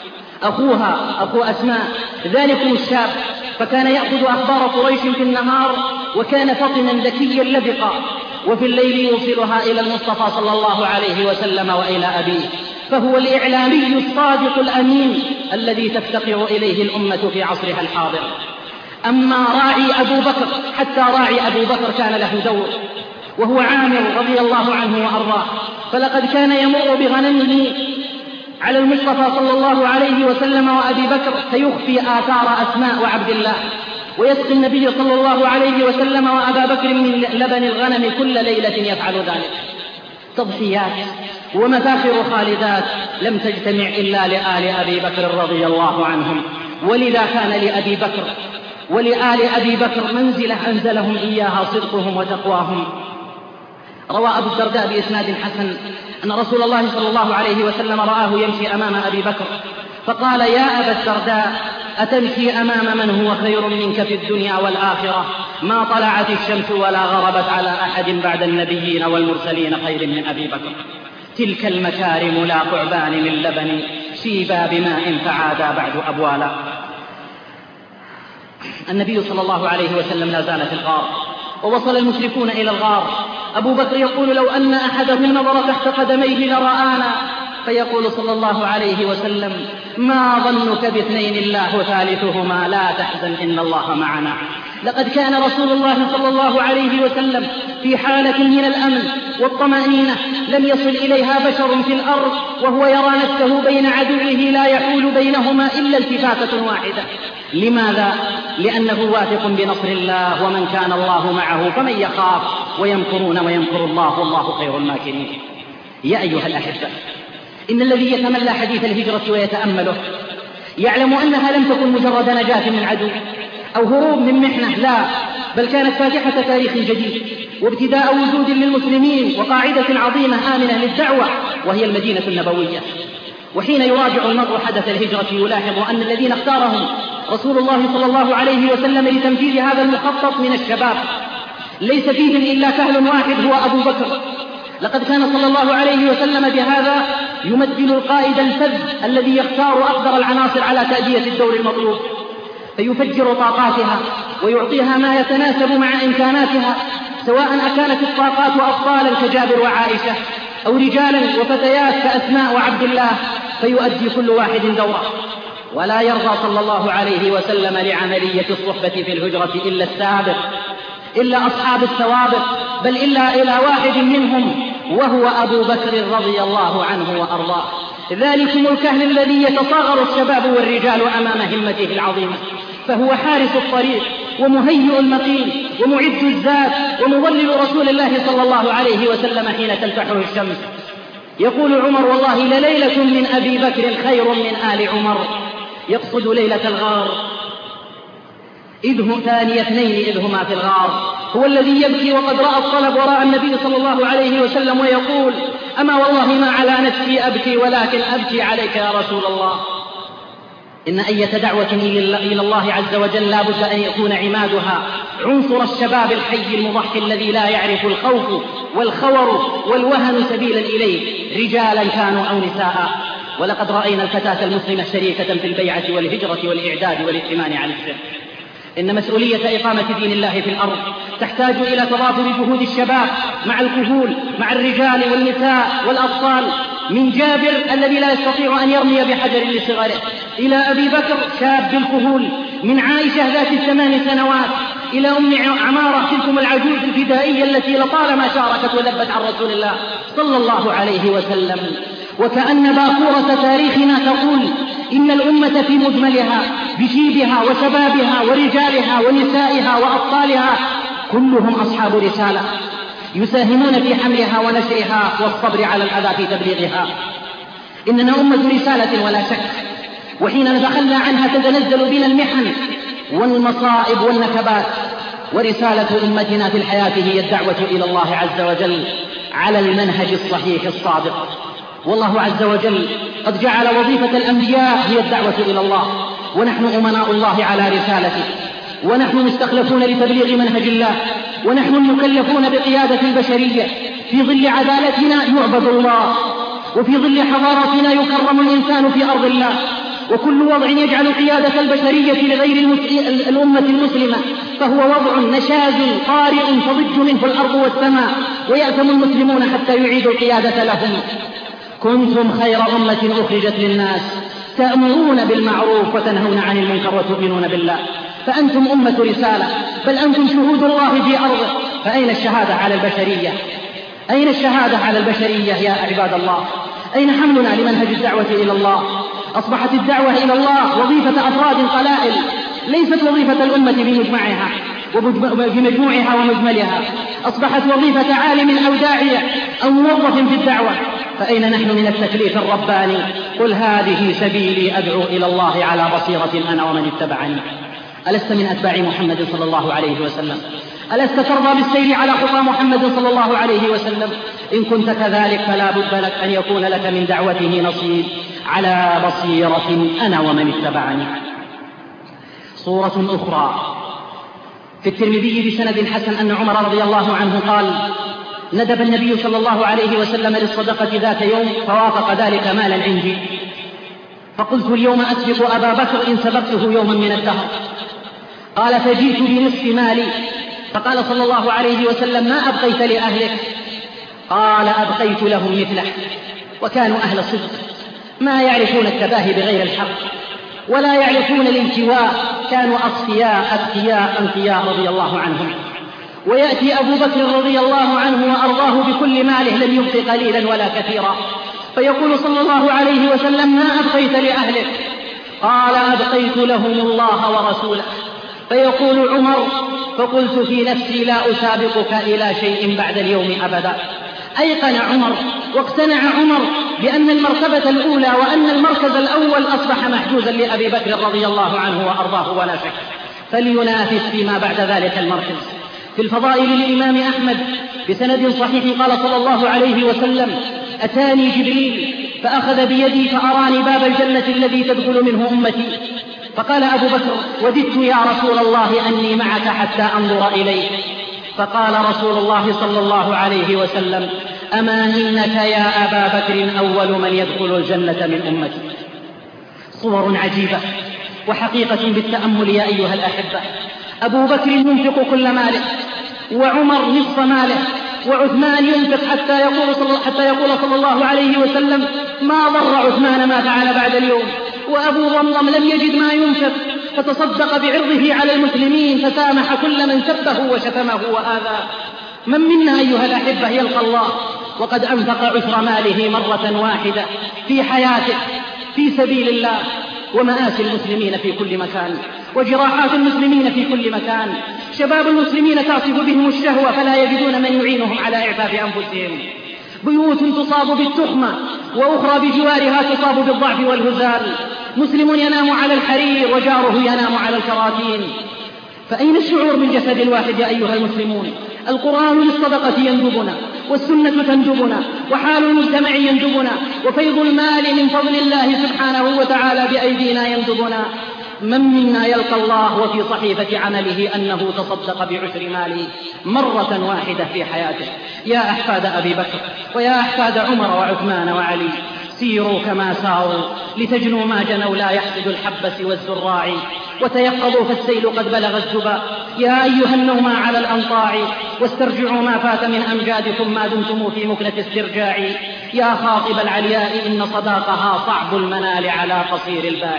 أخوها أخو أسماء ذلكم الشاب، فكان يأخذ أخبار قريش في النهار، وكان فطنا ذكيا لبقا، وفي الليل يوصلها إلى المصطفى صلى الله عليه وسلم وإلى أبيه. فهو الإعلامي الصادق الأمين الذي تفتقر إليه الأمة في عصرها الحاضر. أما راعي أبو بكر، حتى راعي أبو بكر كان له دور، وهو عامر رضي الله عنه وأرضاه. فلقد كان يمر بغنمه على المصطفى صلى الله عليه وسلم وأبي بكر فيخفي آثار أسماء وعبد الله، ويسقي النبي صلى الله عليه وسلم وأبا بكر من لبن الغنم كل ليلة يفعل ذلك. تضحيات ومفاخر خالدات لم تجتمع إلا لآل أبي بكر رضي الله عنهم. ولذا كان لأبي بكر ولآل أبي بكر منزلة أنزلهم إياها صدقهم وتقواهم. روى أبو الدرداء بإسناد حسن أن رسول الله صلى الله عليه وسلم رآه يمشي أمام أبي بكر فقال: يا أبا الدرداء، أتمشي أمام من هو خير منك في الدنيا والآخرة؟ ما طلعت الشمس ولا غربت على أحد بعد النبيين والمرسلين خير من أبي بكر. تلك المكارم لا قعبان من لبن، شيبا بماء فعادا بعد أبوالا. النبي صلى الله عليه وسلم لا زال في الغار، ووصل المشركون إلى الغار. أبو بكر يقول: لو أن أحدهم نظر تحت قدميه لرآنا. فيقول صلى الله عليه وسلم: ما ظنك باثنين الله ثالثهما، لا تحزن إن الله معنا. لقد كان رسول الله صلى الله عليه وسلم في حالة من الأمن والطمأنينة لم يصل إليها بشر في الأرض، وهو يرى نفسه بين عدوه لا يحول بينهما إلا التفاتة واحدة. لماذا؟ لأنه واثق بنصر الله، ومن كان الله معه فمن يخاف. ويمكرون ويمكر الله والله خير الماكرين. يا أيها الأحبة، إن الذي يتملى حديث الهجرة ويتأمله يعلم أنها لم تكن مجرد نجاة من عدو أو هروب من محنة، لا، بل كانت فاتحة تاريخ جديد وابتداء وجود للمسلمين وقاعدة عظيمة آمنة للدعوة، وهي المدينة النبوية. وحين يراجع المرء حدث الهجرة يلاحظ أن الذين اختارهم رسول الله صلى الله عليه وسلم لتنفيذ هذا المخطط من الشباب ليس فيهم إلا كهل واحد هو أبو بكر. لقد كان صلى الله عليه وسلم بهذا يمثل القائد الفذ الذي يختار أقدر العناصر على تأدية الدور المطلوب، فيفجر طاقاتها ويعطيها ما يتناسب مع إمكاناتها، سواء أكانت الطاقات أطفالا كجابر وعائشة أو رجالا وفتيات كأسماء وعبد الله، فيؤدي كل واحد دوره. ولا يرضى صلى الله عليه وسلم لعملية الصحبة في الهجرة إلا السابق، إلا أصحاب السوابق، بل إلا إلى واحد منهم، وهو أبو بكر رضي الله عنه وأرضاه. ذلكم الكهل الذي يتصاغر الشباب والرجال أمام همته العظيمة، فهو حارس الطريق ومهيئ المقيم ومعد الزاد ومظلل رسول الله صلى الله عليه وسلم حين تلفحه الشمس. يقول عمر: والله لليلة من أبي بكر خير من آل عمر. يقصد ليلة الغار، ثاني اثنين إذ هما في الغار. هو الذي يبكي وقد رأى الطلب وراء النبي صلى الله عليه وسلم ويقول: أما والله ما على نفسي أبكي، ولكن أبكي عليك يا رسول الله. إن أي دعوة إلى الله عز وجل لا بد أن يكون عمادها عنصر الشباب الحي المضحي الذي لا يعرف الخوف والخور والوهن سبيلا إليه، رجالا كانوا أو نساء. ولقد رأينا الفتاة المسلمة شريكة في البيعة والهجرة والإعداد والائتمان على السر. إن مسؤولية إقامة دين الله في الأرض تحتاج إلى تضافر جهود الشباب مع الكهول، مع الرجال والنساء والأطفال، من جابر الذي لا يستطيع أن يرمي بحجر لصغره، إلى أبي بكر شاب الكهول، من عائشة ذات ال8 سنوات إلى أم عمارة تلكم العجوز الفدائية التي لطالما شاركت وذبت عن رسول الله صلى الله عليه وسلم. وكأن باكورة تاريخنا تقول إن الأمة في مجملها بشيبها وشبابها ورجالها ونسائها وأطفالها كلهم أصحاب رسالة يساهمون في حملها ونشرها والصبر على الأذى في تبليغها. إننا أمة رسالة ولا شك، وحين نتخلى عنها تتنزل بنا المحن والمصائب والنكبات. ورسالة أمتنا في الحياة هي الدعوة إلى الله عز وجل على المنهج الصحيح الصادق. والله عز وجل قد جعل وظيفة الأنبياء هي الدعوة إلى الله، ونحن أمناء الله على رسالته، ونحن مستخلفون لتبليغ منهج الله، ونحن المكلفون بقيادة البشرية. في ظل عدالتنا يعبد الله، وفي ظل حضارتنا يكرم الإنسان في أرض الله. وكل وضع يجعل قيادة البشرية لغير الأمة المسلمة فهو وضع نشاز قارئ تضج منه الأرض والسماء، ويأثم المسلمون حتى يعيدوا القيادة لهم. كنتم خير أمة أخرجت للناس تأمرون بالمعروف وتنهون عن المنكر وتؤمنون بالله. فأنتم أمة رسالة، بل أنتم شهود الله في أرضه. فأين الشهادة على البشرية؟ أين الشهادة على البشرية يا عباد الله؟ أين حملنا لمنهج الدعوة إلى الله؟ أصبحت الدعوة إلى الله وظيفة أفراد قلائل، ليست وظيفة الأمة بمجمعها ومجملها. أصبحت وظيفة عالم أو داعية أو موظف في الدعوة. فأين نحن من التكليف الرباني؟ قل هذه سبيلي أدعو إلى الله على بصيرة أنا ومن اتبعني. ألست من أتباع محمد صلى الله عليه وسلم؟ ألست ترضى بالسير على خطى محمد صلى الله عليه وسلم؟ إن كنت كذلك فلا بد لك أن يكون لك من دعوته نصيب على بصيرة أنا ومن اتبعني. صورة أخرى في الترمذي بسند حسن أن عمر رضي الله عنه قال: ندب النبي صلى الله عليه وسلم للصدقة ذات يوم فوافق ذلك مالا عندي، فقلت اليوم أسبق أبا بكر إن سبقته يوما من الدهر. قال: فجئت بنصف مالي، فقال صلى الله عليه وسلم: ما أبقيت لأهلك؟ قال: أبقيت لهم مثله. وكانوا أهل صدق ما يعرفون التباهي بغير الحق ولا يعرفون الانتواء، كانوا أصفياء أنقياء رضي الله عنهم. ويأتي أبو بكر رضي الله عنه وأرضاه بكل ماله لم يبق قليلا ولا كثيرا، فيقول صلى الله عليه وسلم: ما أبقيت لأهلك؟ قال: أبقيت لهم الله ورسوله. فيقول عمر: فقلت في نفسي لا أسابقك إلى شيء بعد اليوم أبدا. أيقن عمر واقتنع عمر بأن المرتبة الأولى وأن المركز الأول أصبح محجوزا لأبي بكر رضي الله عنه وأرضاه ولا شك، فلينافس فيما بعد ذلك المركز. في الفضائل للإمام أحمد بسند صحيح قال صلى الله عليه وسلم: أتاني جبريل فأخذ بيدي فأراني باب الجنة الذي تدخل منه أمتي. فقال أبو بكر: وددت يا رسول الله أني معك حتى أنظر إليك. فقال رسول الله صلى الله عليه وسلم: أما إنك يا أبا بكر أول من يدخل الجنة من أمتي. صور عجيبة وحقيقة بالتأمل يا أيها الأحبة. أبو بكر ينفق كل ماله، وعمر نصف ماله، وعثمان ينفق حتى يقول صلى الله عليه وسلم: ما ضر عثمان ما فعل بعد اليوم. وأبو ضمضم لم يجد ما ينفق فتصدق بعرضه على المسلمين فسامح كل من سبه وشتمه وآذاه. من منا أيها الأحبة يلقى الله وقد أنفق عشر ماله مرة واحدة في حياته في سبيل الله؟ ومآسي المسلمين في كل مكان، وجراحات المسلمين في كل مكان. شباب المسلمين تعصف بهم الشهوة فلا يجدون من يعينهم على إعفاف أنفسهم. بيوت تصاب بالتخمة وأخرى بجوارها تصاب بالضعف والهزال. مسلم ينام على الحرير وجاره ينام على الكراتين. فأين الشعور بالجسد الواحد يا أيها المسلمون؟ القرآن للصدقة يندبنا، والسنة تندبنا، وحال المجتمع يندبنا، وفيض المال من فضل الله سبحانه وتعالى بأيدينا يندبنا. من منا يلقى الله وفي صحيفة عمله أنه تصدق بعشر ماله مرة واحدة في حياته؟ يا أحفاد أبي بكر ويا أحفاد عمر وعثمان وعلي، سيروا كما ساروا لتجنوا ما جنوا، لا يحسد الحب سوى الزراع، وتيقظوا فالسيل قد بلغ الزبا. يا أيها النوم على الأنطاع، واسترجعوا ما فات من أمجادكم ما دمتم في مكنة استرجاع. يا خاطب العلياء إن صداقها صعب المنال على قصير الباع.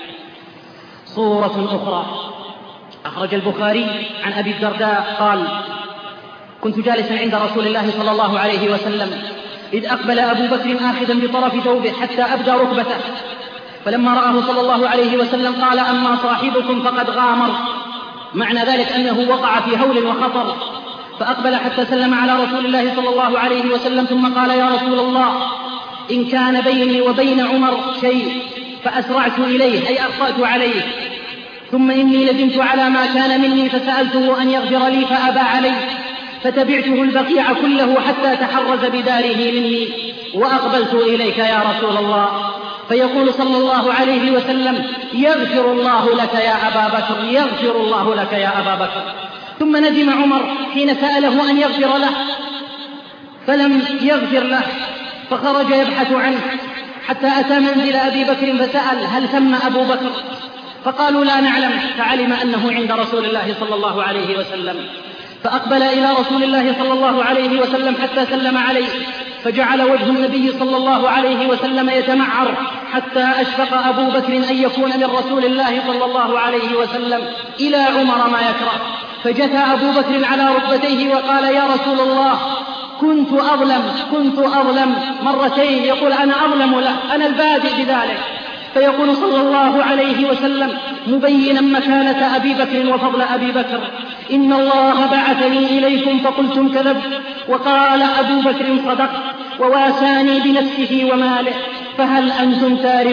صورة أخرى أخرج البخاري عن أبي الدرداء قال: كنت جالسا عند رسول الله صلى الله عليه وسلم إذ أقبل أبو بكر آخذا بطرف ثوبه حتى أبدى ركبته، فلما رآه صلى الله عليه وسلم قال: أما صاحبكم فقد غامر، معنى ذلك أنه وقع في هول وخطر. فأقبل حتى سلم على رسول الله صلى الله عليه وسلم، ثم قال: يا رسول الله، إن كان بيني وبين عمر شيء فأسرعت إليه أي أخطأت عليه، ثم إني ندمت على ما كان مني فسألته أن يغفر لي فأبى علي، فتبعته البقيع كله حتى تحرز بداره مني وأقبلت إليك يا رسول الله. فيقول صلى الله عليه وسلم: يغفر الله لك يا أبا بكر، يغفر الله لك يا أبا بكر. ثم ندم عمر حين سأله أن يغفر له فلم يغفر له، فخرج يبحث عنه حتى أتى منزل أبي بكر فسأل: هل ثم أبو بكر؟ فقالوا: لا نعلم. فعلم أنه عند رسول الله صلى الله عليه وسلم، فأقبل إلى رسول الله صلى الله عليه وسلم حتى سلم عليه، فجعل وجه النبي صلى الله عليه وسلم يتمعر حتى أشفق أبو بكر أن يكون من رسول الله صلى الله عليه وسلم إلى عمر ما يكره، فجثى أبو بكر على ركبتيه وقال: يا رسول الله، كنت أظلم مرتين. يقول: أنا أظلم له، أنا البادئ بذلك. فيقول صلى الله عليه وسلم مبينا مكانة أبي بكر وفضل أبي بكر: إن الله بعثني إليكم فقلتم كذبت، وقال أبو بكر صدق، وواساني بنفسه وماله، فهل أنتم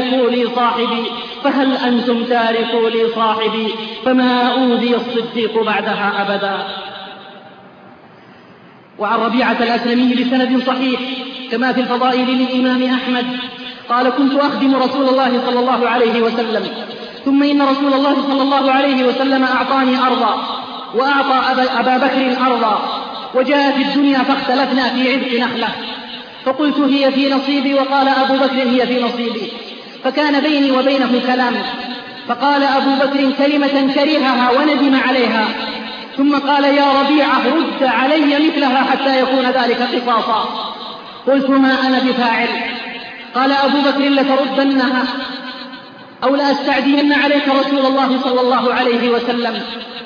تاركوا لي صاحبي فما أوذي الصديق بعدها أبدا. وعن ربيعة الأسلمي بسند صحيح كما في الفضائل للإمام أحمد قال: كنت أخدم رسول الله صلى الله عليه وسلم، ثم إن رسول الله صلى الله عليه وسلم أعطاني أرضا وأعطى أبا بكر أرضا، وجاءت الدنيا فاختلفنا في عرق نخلة، فقلت: هي في نصيبي، وقال أبو بكر: هي في نصيبي، فكان بيني وبينه كلام، فقال أبو بكر كلمة كرهها وندم عليها، ثم قال: يا ربيعة، رد علي مثلها حتى يكون ذلك قصاصا. قلت: ما أنا بفاعل. قال أبو بكر: لتردنها أو لأستعدين عليك رسول الله صلى الله عليه وسلم.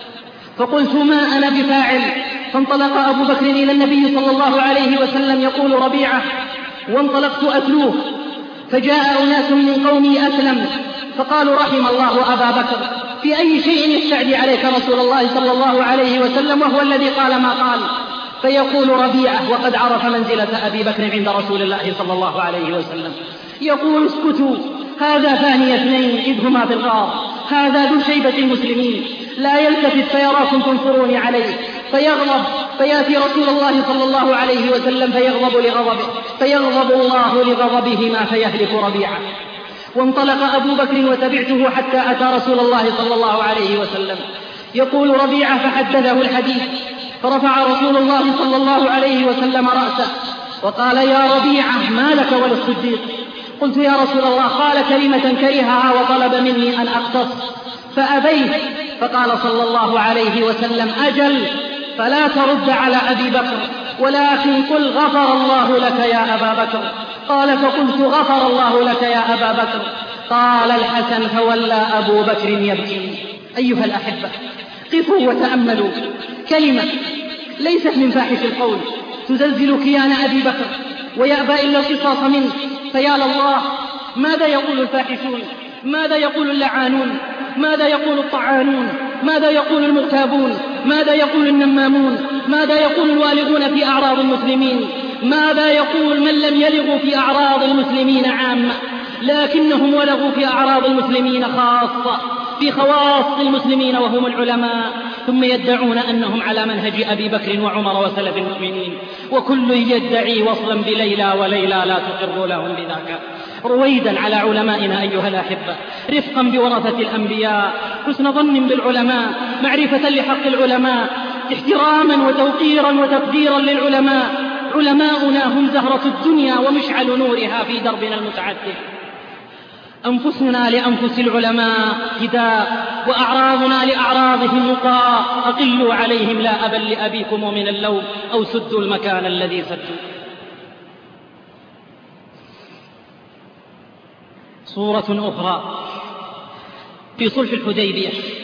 فقلت: ما أنا بفاعل. فانطلق أبو بكر إلى النبي صلى الله عليه وسلم يقول ربيعة، وانطلقت أتلوه، فجاء أناس من قومي أسلم فقالوا: رحم الله أبا بكر، في أي شيء يستعدي عليك رسول الله صلى الله عليه وسلم وهو الذي قال ما قال. فيقول ربيعة وقد عرف منزلة أبي بكر عند رسول الله صلى الله عليه وسلم، يقول: اسكتوا، هذا ثاني اثنين إذ هما في الغار، هذا ذو شيبة المسلمين، لا يلتفت فيراكم تنصرون عليه، فيغضب، فيأتي رسول الله صلى الله عليه وسلم فيغضب لغضبه، فيغضب الله لغضبه ما فيهلك ربيعة. وانطلق أبو بكر وتبعته حتى أتى رسول الله صلى الله عليه وسلم. يقول ربيعة: فحدثه الحديث، فرفع رسول الله صلى الله عليه وسلم رأسه وقال: يا ربيعة، ما لك وللصديق؟ قلت: يا رسول الله، قال كلمة كرهها وطلب مني أن أقتص فأبيت. فقال صلى الله عليه وسلم: أجل، فلا ترد على أبي بكر، ولكن قل: غفر الله لك يا أبا بكر. قال: فقلت: غفر الله لك يا أبا بكر. قال الحسن: فولى أبو بكر يبكي. أيها الأحبة، قفوا وتأملوا كلمة ليست من فاحش القول تزلزل كيان أبي بكر ويأبى إلا القصاص منه. فيا لله، ماذا يقول الفاحشون؟ ماذا يقول اللعانون؟ ماذا يقول الطعانون؟ ماذا يقول المغتابون؟ ماذا يقول النمامون؟ ماذا يقول الوالغون في أعراض المسلمين؟ ماذا يقول من لم يلغوا في أعراض المسلمين عامة لكنهم ولغوا في أعراض المسلمين خاصة، في خواص المسلمين وهم العلماء؟ ثم يدعون أنهم على منهج أبي بكر وعمر وسلف المؤمنين، وكل يدعي وصلا بليلى وليلى لا تقر لهم بذاك. رويدا على علمائنا أيها الأحبة، رفقا بورثة الأنبياء، حسن ظن بالعلماء، معرفة لحق العلماء، احتراما وتوقيرا وتقديرا للعلماء. علماؤنا هم زهرة الدنيا ومشعل نورها في دربنا المتعدد. أنفسنا لأنفس العلماء فداء، وأعراضنا لأعراضهم وقاء. أقلوا عليهم لا أبا لأبيكم من اللوم، أو سدوا المكان الذي سدوا. صورة أخرى في صلح الحديبية،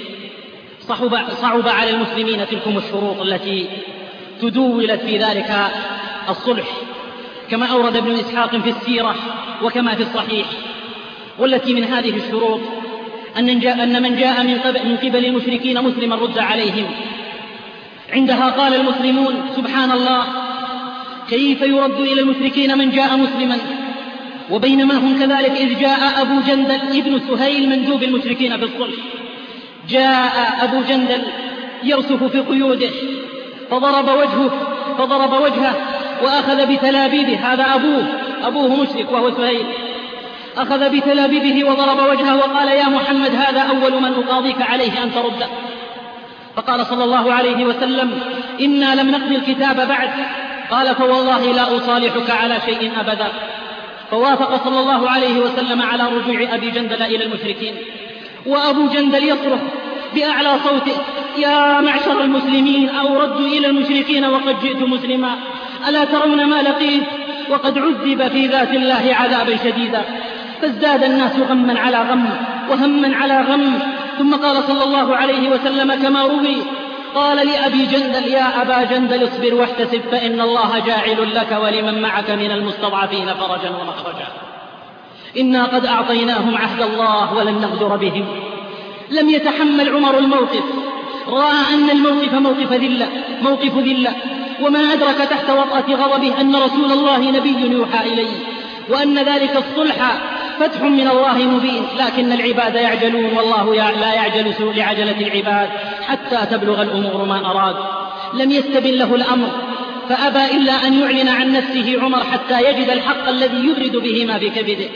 صعب على المسلمين تلكم الشروط التي تدولت في ذلك الصلح، كما أورد ابن إسحاق في السيرة وكما في الصحيح. والتي من هذه الشروط أن من جاء من قبل المشركين مسلما رد عليهم. عندها قال المسلمون: سبحان الله، كيف يرد إلى المشركين من جاء مسلما؟ وبينما هم كذلك إذ جاء أبو جندل ابن سهيل مندوب المشركين في الصلح، جاء أبو جندل يرسف في قيوده فضرب وجهه وأخذ بتلابيبه. هذا أبوه مشرك وهو سهيل، أخذ بتلابيبه وضرب وجهه وقال: يا محمد، هذا أول من أقاضيك عليه أن ترد. فقال صلى الله عليه وسلم: إنا لم نقضي الكتاب بعد. قال: فوالله لا أصالحك على شيء أبدا. فوافق صلى الله عليه وسلم على رجوع أبي جندل إلى المشركين، وأبو جندل يصرخ بأعلى صوته: يا معشر المسلمين، أو ردوا إلى المشركين وقد جئت مسلما، ألا ترون ما لقيت؟ وقد عذب في ذات الله عذابا شديدا. فازداد الناس غما على غم وهما على غم. ثم قال صلى الله عليه وسلم كما روي، قال لأبي جندل: يا أبا جندل، اصبر واحتسب، فإن الله جاعل لك ولمن معك من المستضعفين فرجا ومخرجا. إنا قد أعطيناهم عهد الله ولن نغدر بهم. لم يتحمل عمر الموقف، رأى أن الموقف موقف ذلة، وما أدرك تحت وطأة غضبه أن رسول الله نبي يوحى إليه، وأن ذلك الصلح فتح من الله مبين. لكن العباد يعجلون، والله لا يعجل لعجلة العباد حتى تبلغ الأمور ما أراد. لم يستبن له الأمر، فأبى إلا أن يعلن عن نفسه عمر حتى يجد الحق الذي يبرد به ما في كبده.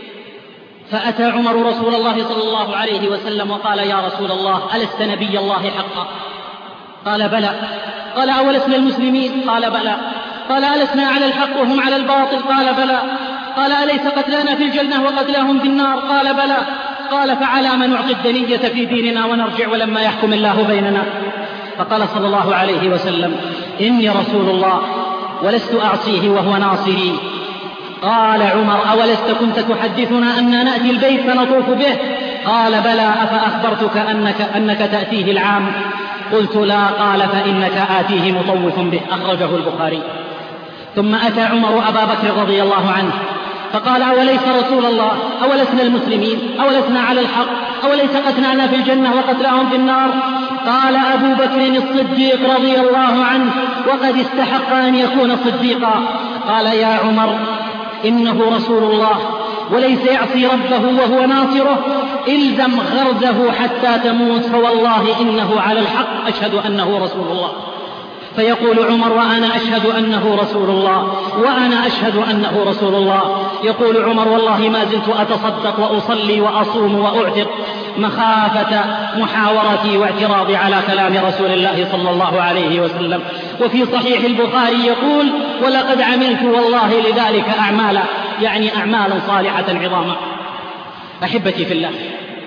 فأتى عمر رسول الله صلى الله عليه وسلم وقال: يا رسول الله، ألست نبي الله حقا؟ قال: بلى. قال: أولسنا المسلمين؟ قال: بلى. قال: ألسنا على الحق وهم على الباطل؟ قال: بلى. قال: أليس قتلانا في الجنة وقتلاهم في النار؟ قال: بلى. قال: فعلى ما نعطي الدنية في ديننا ونرجع ولما يحكم الله بيننا؟ فقال صلى الله عليه وسلم: إني رسول الله ولست أعصيه وهو ناصري. قال عمر: أولست كنت تحدثنا أننا نأتي البيت فنطوف به؟ قال: بلى. أفأخبرتك أنك تأتيه العام؟ قلت: لا. قال: فإنك آتيه مطوف به. أخرجه البخاري. ثم أتى عمر أبا بكر رضي الله عنه فقال: أوليس رسول الله، أولسنا المسلمين، أولسنا على الحق، أوليس قتلانا في الجنة وقتلاهم في النار؟ قال أبو بكر الصديق رضي الله عنه: وقد استحق أن يكون صديقا. قال: يا عمر، إنه رسول الله وليس يعصي ربه وهو ناصره، إلزم غرزه حتى تموت، فوالله إنه على الحق، أشهد أنه رسول الله. فيقول عمر: وأنا أشهد أنه رسول الله، وأنا أشهد أنه رسول الله. يقول عمر: والله ما زلت أتصدق وأصلي وأصوم وأعتق مخافة محاورتي واعتراضي على كلام رسول الله صلى الله عليه وسلم. وفي صحيح البخاري يقول: ولقد عملت والله لذلك أعمالا، يعني أعمال صالحة عظاما. أحبتي في الله،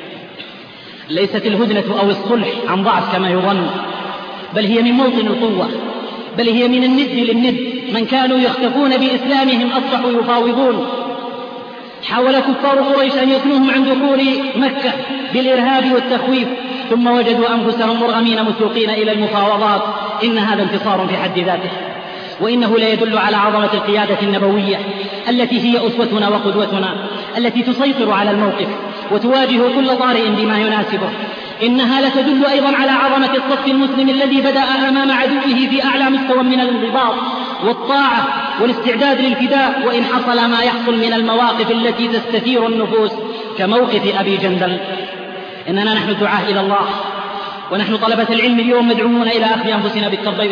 ليست الهدنة أو الصلح عن ضعف كما يظن، بل هي من موطن القوة، بل هي من الند للند. من كانوا يختفون بإسلامهم أصبحوا يفاوضون. حاول كفار قريش أن يثنوهم عن دخول مكة بالإرهاب والتخويف، ثم وجدوا أنفسهم مرغمين مسوقين إلى المفاوضات. إن هذا انتصار في حد ذاته، وإنه لا يدل على عظمة القيادة النبوية التي هي أسوتنا وقدوتنا، التي تسيطر على الموقف وتواجه كل طارئ بما يناسبه. إنها لتدل أيضا على عظمة الصف المسلم الذي بدأ أمام عدوه في أعلى مستوى من الانضباط والطاعة والاستعداد للفداء، وإن حصل ما يحصل من المواقف التي تستثير النفوس كموقف أبي جندل. إننا نحن دعاة إلى الله، ونحن طلبة العلم اليوم مدعوون إلى أخذ أنفسنا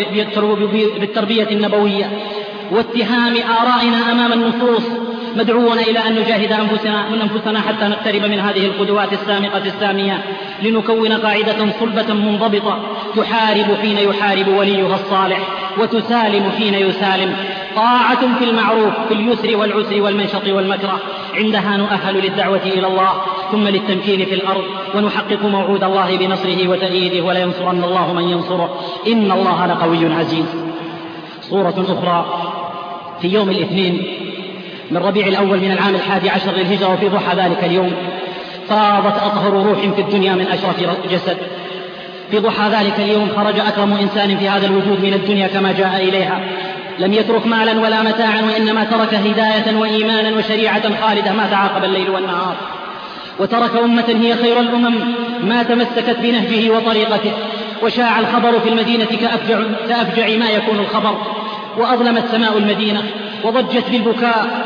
بالتربية النبوية واتهام آرائنا أمام النصوص، مدعوون إلى أن نجاهد أنفسنا حتى نقترب من هذه القدوات السامقة السامية، لنكون قاعدة صلبة منضبطة تحارب حين يحارب وليها الصالح، وتسالم حين يسالم، طاعة في المعروف في اليسر والعسر والمنشط والمكره، عندها نؤهل للدعوة إلى الله ثم للتمكين في الأرض، ونحقق موعود الله بنصره وتأييده، ولا ينصرن الله من ينصره، إن الله لقوي عزيز. صورة أخرى في يوم الاثنين من ربيع الأول من العام 11 للهجرة، وفي ضحى ذلك اليوم فاضت أطهر روح في الدنيا من أشرف جسد. في ضحى ذلك اليوم خرج أكرم إنسان في هذا الوجود من الدنيا كما جاء إليها، لم يترك مالا ولا متاعا، وإنما ترك هداية وإيمانا وشريعة خالدة ما تعاقب الليل والنهار، وترك أمة هي خير الأمم ما تمسكت بنهجه وطريقته. وشاع الخبر في المدينة كأفجع ما يكون الخبر، وأظلمت سماء المدينة وضجت بالبكاء،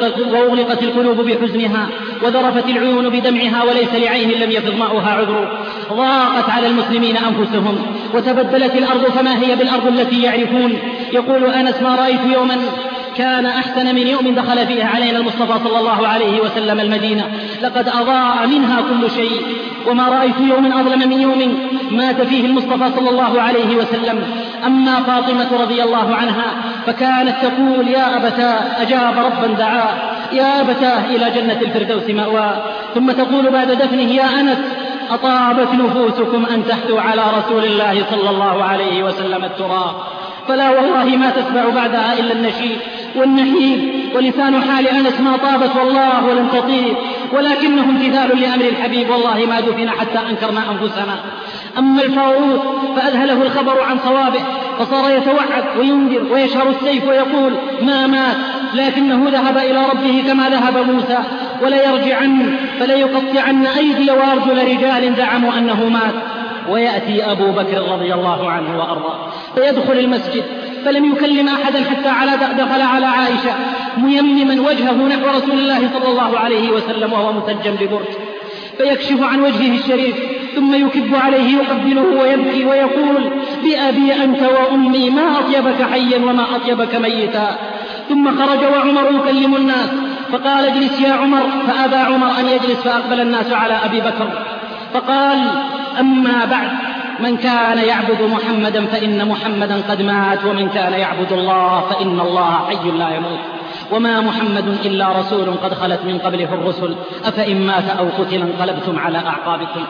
وأغلقت القلوب بحزنها، وذرفت العيون بدمعها، وليس لعين لم يفض ماؤها عذر. ضاقت على المسلمين أنفسهم، وتبدلت الأرض فما هي بالأرض التي يعرفون. يقول أنس: ما رأيت يوما كان أحسن من يوم دخل فيه علينا المصطفى صلى الله عليه وسلم المدينة، لقد أضاء منها كل شيء، وما رأيت يوم أظلم من يوم مات فيه المصطفى صلى الله عليه وسلم. أما فاطمة رضي الله عنها فكانت تقول: يا أبتاه أجاب ربا دعاه، يا أبتاه إلى جنة الفردوس مأواه. ثم تقول بعد دفنه: يا أنس أطابت نفوسكم أن تحثوا على رسول الله صلى الله عليه وسلم التراب، فلا والله ما تتبع بعدها إلا النشيد والنحيب. ولسان حال أنس ما طابت والله ولم تطيب، ولكنه امتثال لأمر الحبيب، والله ما دفن حتى أنكرنا أنفسنا. أما الفاروق فأذهله الخبر عن صوابه، فصار يتوعد وينذر ويشهر السيف ويقول: ما مات، لكنه ذهب إلى ربه كما ذهب موسى، ولا يرجعن فلا يقطعن أيدي وأرجل رجال زعموا أنه مات. ويأتي أبو بكر رضي الله عنه وأرضاه فيدخل المسجد فلم يكلم أحدا حتى دخل على عائشة ميمما وجهه نحو رسول الله صلى الله عليه وسلم وهو متجم ببرد، فيكشف عن وجهه الشريف ثم يكب عليه يقبله ويبكي ويقول: بأبي أنت وأمي ما أطيبك حيا وما أطيبك ميتا. ثم خرج وعمر يكلم الناس فقال: اجلس يا عمر، فأبى عمر أن يجلس، فأقبل الناس على أبي بكر فقال: أما بعد، من كان يعبد محمدا فإن محمدا قد مات، ومن كان يعبد الله فإن الله حي لا يموت، وما محمد إلا رسول قد خلت من قبله الرسل، أفإن مات أو قتل انقلبتم على أعقابكم.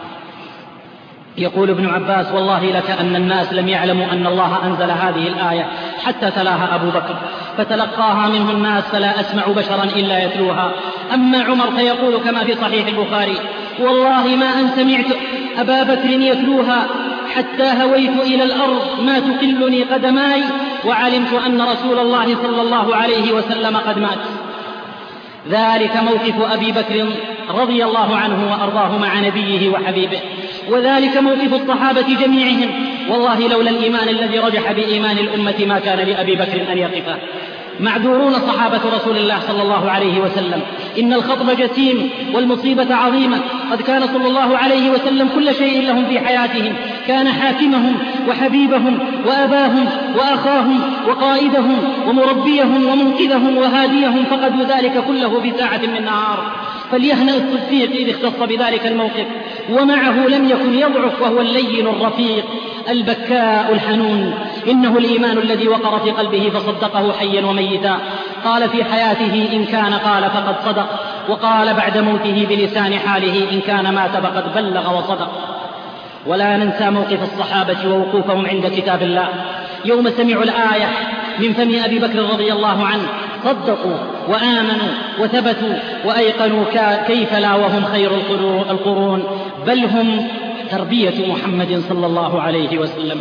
يقول ابن عباس: والله لكأن الناس لم يعلموا أن الله أنزل هذه الآية حتى تلاها أبو بكر، فتلقاها منه الناس فلا أسمع بشرا إلا يتلوها. أما عمر فيقول كما في صحيح البخاري: والله ما أن سمعت أبا بكر يتلوها حتى هويت إلى الأرض ما تقلني قدماي، وعلمت أن رسول الله صلى الله عليه وسلم قد مات. ذلك موقف أبي بكر رضي الله عنه وأرضاه مع نبيه وحبيبه، وذلك موقف الصحابة جميعهم. والله لولا الإيمان الذي رجح بإيمان الأمة ما كان لأبي بكر أن يقف. معذورون صحابة رسول الله صلى الله عليه وسلم، إن الخطب جسيم والمصيبة عظيمة. قد كان صلى الله عليه وسلم كل شيء لهم في حياتهم، كان حاكمهم وحبيبهم وأباهم وأخاهم وقائدهم ومربيهم ومنقذهم وهاديهم، فقدوا ذلك كله بساعة من نهار. فليهنأ الصديق إذ اختص بذلك الموقف، ومعه لم يكن يضعف، وهو اللين الرفيق البكاء الحنون. إنه الإيمان الذي وقر في قلبه فصدقه حيا وميتا. قال في حياته: إن كان قال فقد صدق، وقال بعد موته بلسان حاله: إن كان مات فقد بلغ وصدق. ولا ننسى موقف الصحابة ووقوفهم عند كتاب الله يوم سمعوا الآية من فم أبي بكر رضي الله عنه، صدقوا وآمنوا وثبتوا وأيقنوا كيف لا وهم خير القرون، بل هم تربية محمد صلى الله عليه وسلم.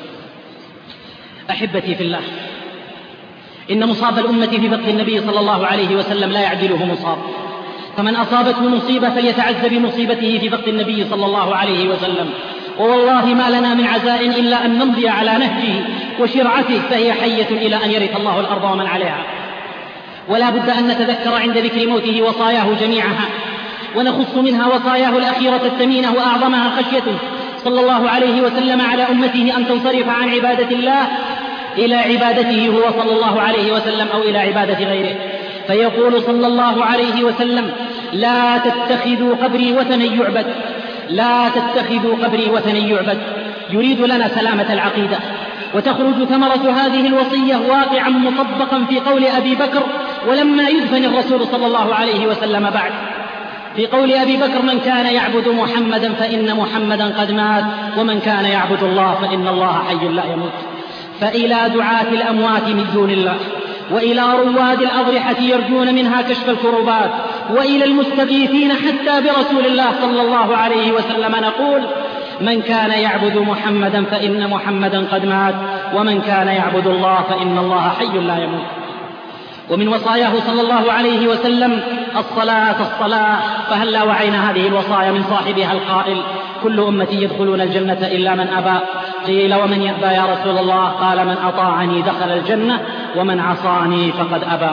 أحبتي في الله، إن مصاب الأمة في فقه النبي صلى الله عليه وسلم لا يعدله مصاب، فمن أصابته مصيبة فليتعز بمصيبته في فقه النبي صلى الله عليه وسلم. ووالله ما لنا من عزاء إلا أن نمضي على نهجه وشرعته، فهي حية إلى أن يرث الله الأرض ومن عليها. ولا بد أن نتذكر عند ذكر موته وصاياه جميعها، ونخص منها وصاياه الأخيرة الثمينة وأعظمها خشيته صلى الله عليه وسلم على أمته أن تنصرف عن عبادة الله إلى عبادته هو صلى الله عليه وسلم أو إلى عبادة غيره، فيقول صلى الله عليه وسلم: لا تتخذوا قبري وثنا يعبد، لا تتخذوا قبري وثنا يعبد. يريد لنا سلامة العقيدة. وتخرج ثمرة هذه الوصية واقعا مطبقا في قول أبي بكر ولما يدفن الرسول صلى الله عليه وسلم بعد، في قول أبي بكر: من كان يعبد محمدا فإن محمدا قد مات، ومن كان يعبد الله فإن الله حي لا يموت. فإلى دعاة الأموات من دون الله، وإلى رواد الأضرحة يرجون منها كشف الكربات، وإلى المستغيثين حتى برسول الله صلى الله عليه وسلم نقول: من كان يعبد محمدا فإن محمدا قد مات، ومن كان يعبد الله فإن الله حي لا يموت. ومن وصاياه صلى الله عليه وسلم الصلاة الصلاة، فهلا وعينا هذه الوصايا من صاحبها القائل: كل أمتي يدخلون الجنة إلا من أبى. قيل: ومن يأبى يا رسول الله؟ قال: من أطاعني دخل الجنة ومن عصاني فقد أبى.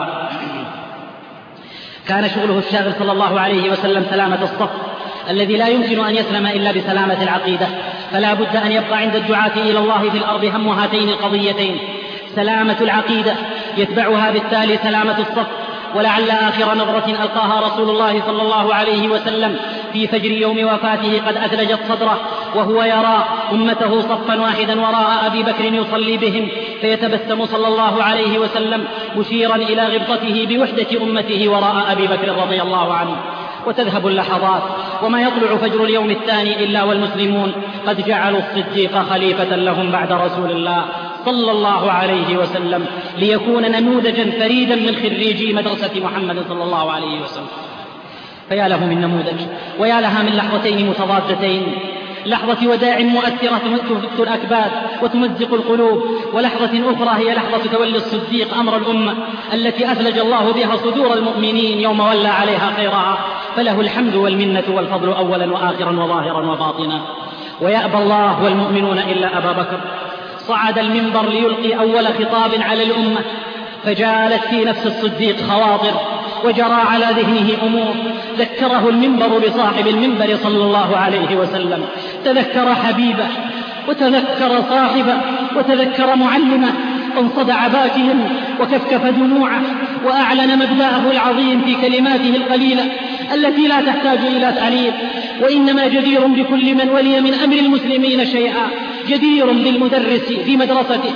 كان شغله الشاغل صلى الله عليه وسلم سلامة الصف الذي لا يمكن أن يسلم إلا بسلامة العقيدة، فلا بد أن يبقى عند الدعاة إلى الله في الأرض هم هاتين القضيتين: سلامة العقيدة يتبعها بالتالي سلامة الصف. ولعل آخر نظرة ألقاها رسول الله صلى الله عليه وسلم في فجر يوم وفاته قد أثلجت صدره، وهو يرى أمته صفا واحدا وراء أبي بكر يصلي بهم، فيتبسم صلى الله عليه وسلم مشيرا إلى غبطته بوحدة أمته وراء أبي بكر رضي الله عنه. وتذهب اللحظات وما يطلع فجر اليوم الثاني إلا والمسلمون قد جعلوا الصديق خليفة لهم بعد رسول الله صلى الله عليه وسلم، ليكون نموذجا فريدا من خريجي مدرسة محمد صلى الله عليه وسلم. فيا له من نموذج، ويا لها من لحظتين متضادتين: لحظة وداع مؤثرة تفك الأكباد وتمزق القلوب، ولحظة أخرى هي لحظة تولي الصديق أمر الأمة التي أثلج الله بها صدور المؤمنين يوم ولى عليها خيرها، فله الحمد والمنة والفضل أولا وآخرا وظاهرا وباطنا. ويأبى الله والمؤمنون إلا أبا بكر. صعد المنبر ليلقي أول خطاب على الأمة، فجالت في نفس الصديق خواطر وجرى على ذهنه أمور، ذكره المنبر بصاحب المنبر صلى الله عليه وسلم، تذكر حبيبه وتذكر صاحبه وتذكر معلمه، فانصدع باكيا وكفكف دموعه، وأعلن مبدأه العظيم في كلماته القليلة التي لا تحتاج إلى تعليق: وإنما جدير بكل من ولي من أمر المسلمين شيئا، جدير بالمدرس في مدرسته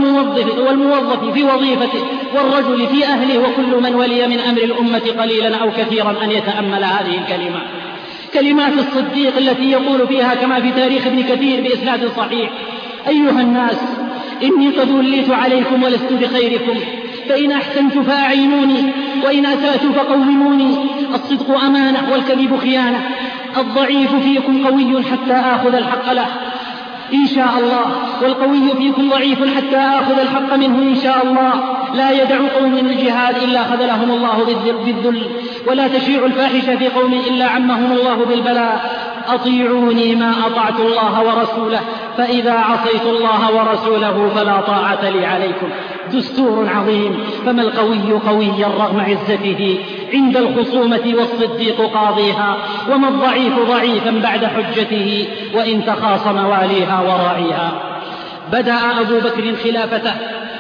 والموظف في وظيفته والرجل في أهله وكل من ولي من أمر الأمة قليلا أو كثيرا أن يتأمل هذه الكلمات، كلمات الصديق التي يقول فيها كما في تاريخ ابن كثير بإسناد صحيح: أيها الناس، إني قد وليت عليكم ولست بخيركم، فإن أحسنت فأعينوني، وإن أسأت فقوموني. الصدق أمانة والكذب خيانة، الضعيف فيكم قوي حتى آخذ الحق له إن شاء الله، والقوي فيكم ضعيف حتى آخذ الحق منه إن شاء الله. لا يدع قوم الجهاد إلا خذلهم الله بالذل، ولا تشيع الفاحشة في قوم إلا عمهم الله بالبلاء. أطيعوني ما أطعت الله ورسوله، فإذا عصيت الله ورسوله فلا طاعة لي عليكم. دستور عظيم، فما القوي قويا رغم عزته عند الخصومة والصديق قاضيها، وما الضعيف ضعيفا بعد حجته وإن تخاصم واليها وراعيها. بدأ أبو بكر خلافته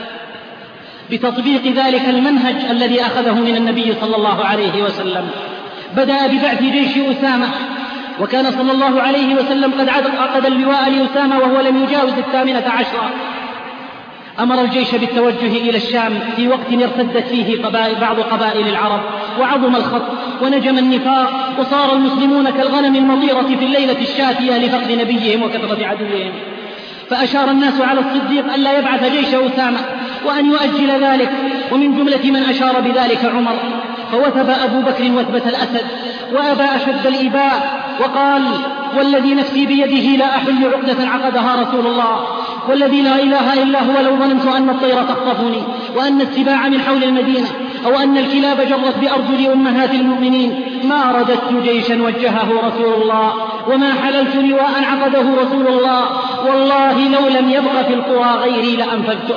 بتطبيق ذلك المنهج الذي أخذه من النبي صلى الله عليه وسلم. بدأ ببعث جيش أسامة، وكان صلى الله عليه وسلم قد عقد اللواء لأسامة وهو لم يجاوز 18. أمر الجيش بالتوجه إلى الشام في وقت ارتدت فيه بعض قبائل العرب، وعظم الخط ونجم النفاق، وصار المسلمون كالغنم المطيرة في الليلة الشاتية لفقد نبيهم وكثرة عدوهم. فأشار الناس على الصديق ألا يبعث جيش أسامة وأن يؤجل ذلك، ومن جملة من أشار بذلك عمر. فوثب أبو بكر وثبة الأسد وأبى أشد الإباء، وقال: والذي نفسي بيده لا أحل عقدة عقدها رسول الله، والذي لا إله إلا هو لو ظننت أن الطير تخطفني وأن السباع من حول المدينة أو أن الكلاب جرت بأرجل أمهات المؤمنين ما رددت جيشا وجهه رسول الله، وما حللت لواء عقده رسول الله، والله لو لم يبق في القرى غيري لأنفذته.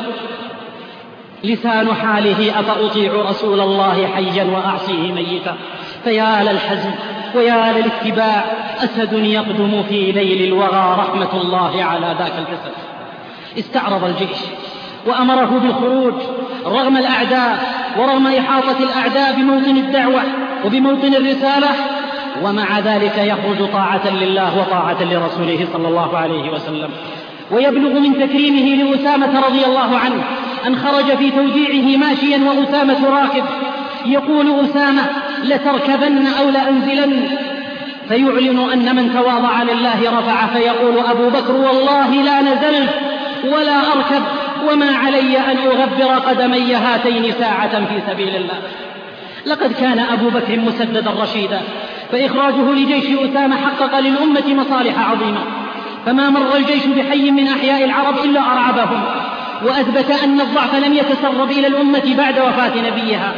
لسان حاله: أفأطيع رسول الله حيا وأعصيه ميتا. فيا للحزن ويا للاتباع، أسد يقدم في ليل الوغى رحمة الله على ذاك الجسد. استعرض الجيش وأمره بالخروج رغم الأعداء ورغم إحاطة الأعداء بموطن الدعوة وبموطن الرسالة، ومع ذلك يخرج طاعة لله وطاعة لرسوله صلى الله عليه وسلم. ويبلغ من تكريمه لأسامة رضي الله عنه أن خرج في توديعه ماشيا وأسامة راكب، يقول أسامة: لتركبن أو لأنزلن، فيعلن أن من تواضع لله رفع، فيقول أبو بكر: والله لا نزلت ولا أركب، وما علي أن أغبر قدمي هاتين ساعة في سبيل الله. لقد كان أبو بكر مسددا رشيدا، فإخراجه لجيش أسامة حقق للأمة مصالح عظيمة، فما مر الجيش بحي من أحياء العرب إلا أرعبهم، وأثبت أن الضعف لم يتسرب إلى الأمة بعد وفاة نبيها.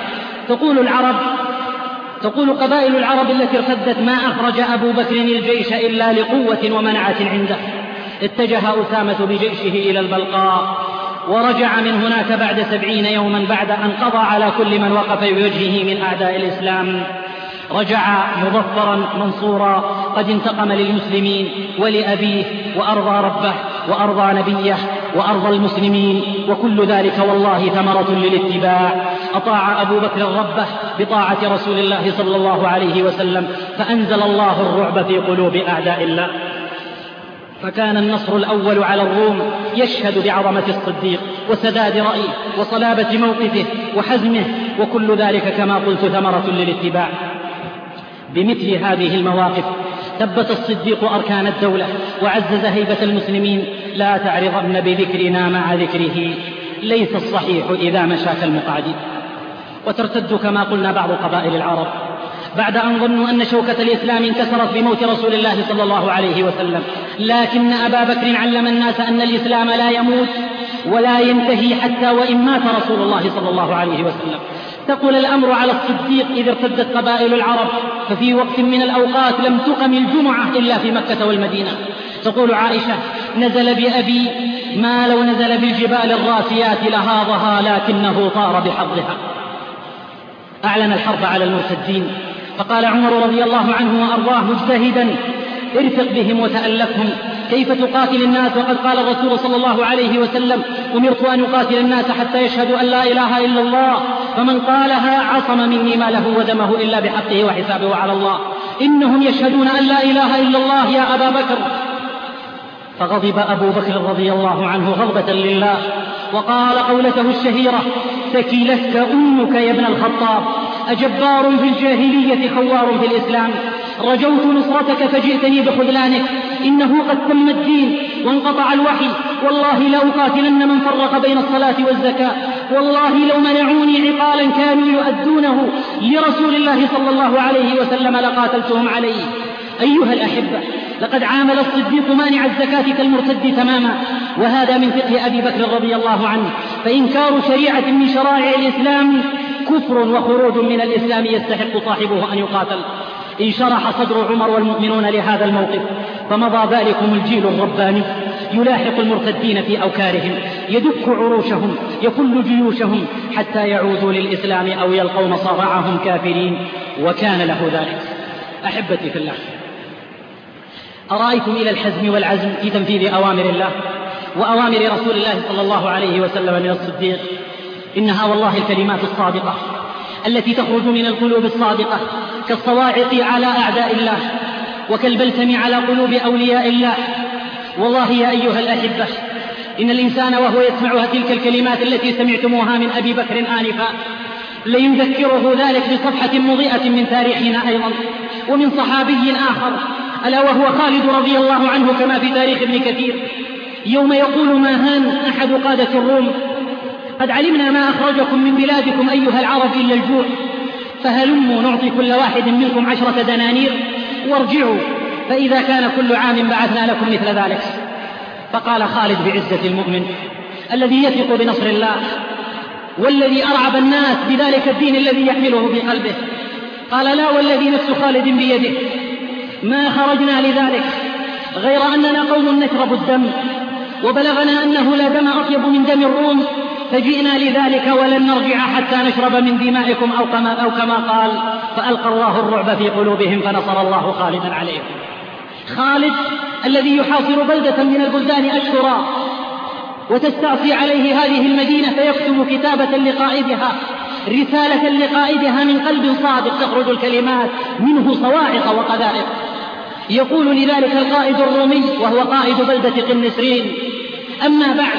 تقول قبائل العرب التي ارتدت: ما أخرج أبو بكر الجيش إلا لقوة ومنعة عنده. اتجه أسامة بجيشه إلى البلقاء، ورجع من هناك بعد 70 يوما بعد أن قضى على كل من وقف بوجهه من أعداء الإسلام. رجع مظفرا منصورا قد انتقم للمسلمين ولأبيه، وأرضى ربه وأرضى نبيه وأرضى المسلمين، وكل ذلك والله ثمرة للاتباع. أطاع أبو بكر ربه بطاعة رسول الله صلى الله عليه وسلم، فأنزل الله الرعب في قلوب أعداء الله. فكان النصر الأول على الروم يشهد بعظمة الصديق وسداد رأيه وصلابة موقفه وحزمه، وكل ذلك كما قلت ثمرة للاتباع. بمثل هذه المواقف ثبت الصديق أركان الدولة وعزز هيبة المسلمين. لا تعرضن بذكرنا مع ذكره، ليس الصحيح إذا مشاك المقعد. وترتد كما قلنا بعض قبائل العرب بعد أن ظنوا أن شوكة الإسلام انكسرت بموت رسول الله صلى الله عليه وسلم، لكن أبا بكر علم الناس أن الإسلام لا يموت ولا ينتهي حتى وإن مات رسول الله صلى الله عليه وسلم. تقول الأمر على الصديق إذ ارتدت قبائل العرب، ففي وقت من الأوقات لم تقم الجمعة إلا في مكة والمدينة. تقول عائشة: نزل بأبي ما لو نزل بالجبال الراسيات لهاضها، لكنه طار بحظها. أعلن الحرب على المرتدين، فقال عمر رضي الله عنه وأرضاه مجتهدا: ارفق بهم وتألفهم، كيف تقاتل الناس وقد قال الرسول صلى الله عليه وسلم: أمرت أن أقاتل الناس حتى يشهدوا أن لا إله إلا الله، فمن قالها عصم مني ماله ودمه إلا بحقه وحسابه على الله. إنهم يشهدون أن لا إله إلا الله يا أبا بكر. فغضب أبو بكر رضي الله عنه غضبة لله، وقال قولته الشهيرة: ثكلتك أمك يا ابن الخطاب، أجبار في الجاهلية خوار في الإسلام، رجوت نصرتك فجئتني بخذلانك، إنه قد تم الدين وانقطع الوحي، والله لأقاتلن من فرق بين الصلاة والزكاة، والله لو منعوني عقالا كانوا يؤدونه لرسول الله صلى الله عليه وسلم لقاتلتهم عليه. أيها الأحبة، لقد عامل الصديق مانع الزكاة كالمرتد تماما، وهذا من فقه أبي بكر رضي الله عنه، فإنكار شريعة من شرائع الإسلام كفر وخروج من الإسلام يستحق صاحبه أن يقاتل. انشرح صدر عمر والمؤمنون لهذا الموقف، فمضى ذلكم الجيل الرباني يلاحق المرتدين في أوكارهم، يدك عروشهم، يكل جيوشهم حتى يعودوا للإسلام أو يلقوا مصارعهم كافرين، وكان له ذلك. أحبتي في الله، أرأيتم إلى الحزم والعزم في تنفيذ أوامر الله وأوامر رسول الله صلى الله عليه وسلم من الصديق؟ إنها والله الكلمات الصادقة التي تخرج من القلوب الصادقة كالصواعق على أعداء الله وكالبلسم على قلوب أولياء الله. والله يا أيها الأحبة، إن الإنسان وهو يسمع تلك الكلمات التي سمعتموها من أبي بكر آنفا ليذكره ذلك بصفحة مضيئة من تاريخنا أيضا، ومن صحابي آخر ألا وهو خالد رضي الله عنه كما في تاريخ ابن كثير، يوم يقول ماهان أحد قادة الروم: قد علمنا ما أخرجكم من بلادكم أيها العرب إلا الجوع، فهلموا نعطي كل واحد منكم 10 دنانير وارجعوا، فإذا كان كل عام بعثنا لكم مثل ذلك. فقال خالد بعزة المؤمن الذي يثق بنصر الله والذي أرعب الناس بذلك الدين الذي يحمله في قلبه، قال: لا والذي نفس خالد بيده ما خرجنا لذلك، غير أننا قوم نشرب الدم، وبلغنا أنه لا دم أطيب من دم الروم، فجئنا لذلك ولن نرجع حتى نشرب من دمائكم أو كما قال، فألقى الله الرعب في قلوبهم فنصر الله خالدا عليهم. خالد الذي يحاصر بلدة من البلدان أشهرا وتستعصي عليه هذه المدينة فيكتب كتابة لقائدها، رسالة لقائدها من قلب صادق تخرج الكلمات منه صواعق وقذائف. يقول لذلك القائد الرومي وهو قائد بلدة قنسرين: أما بعد،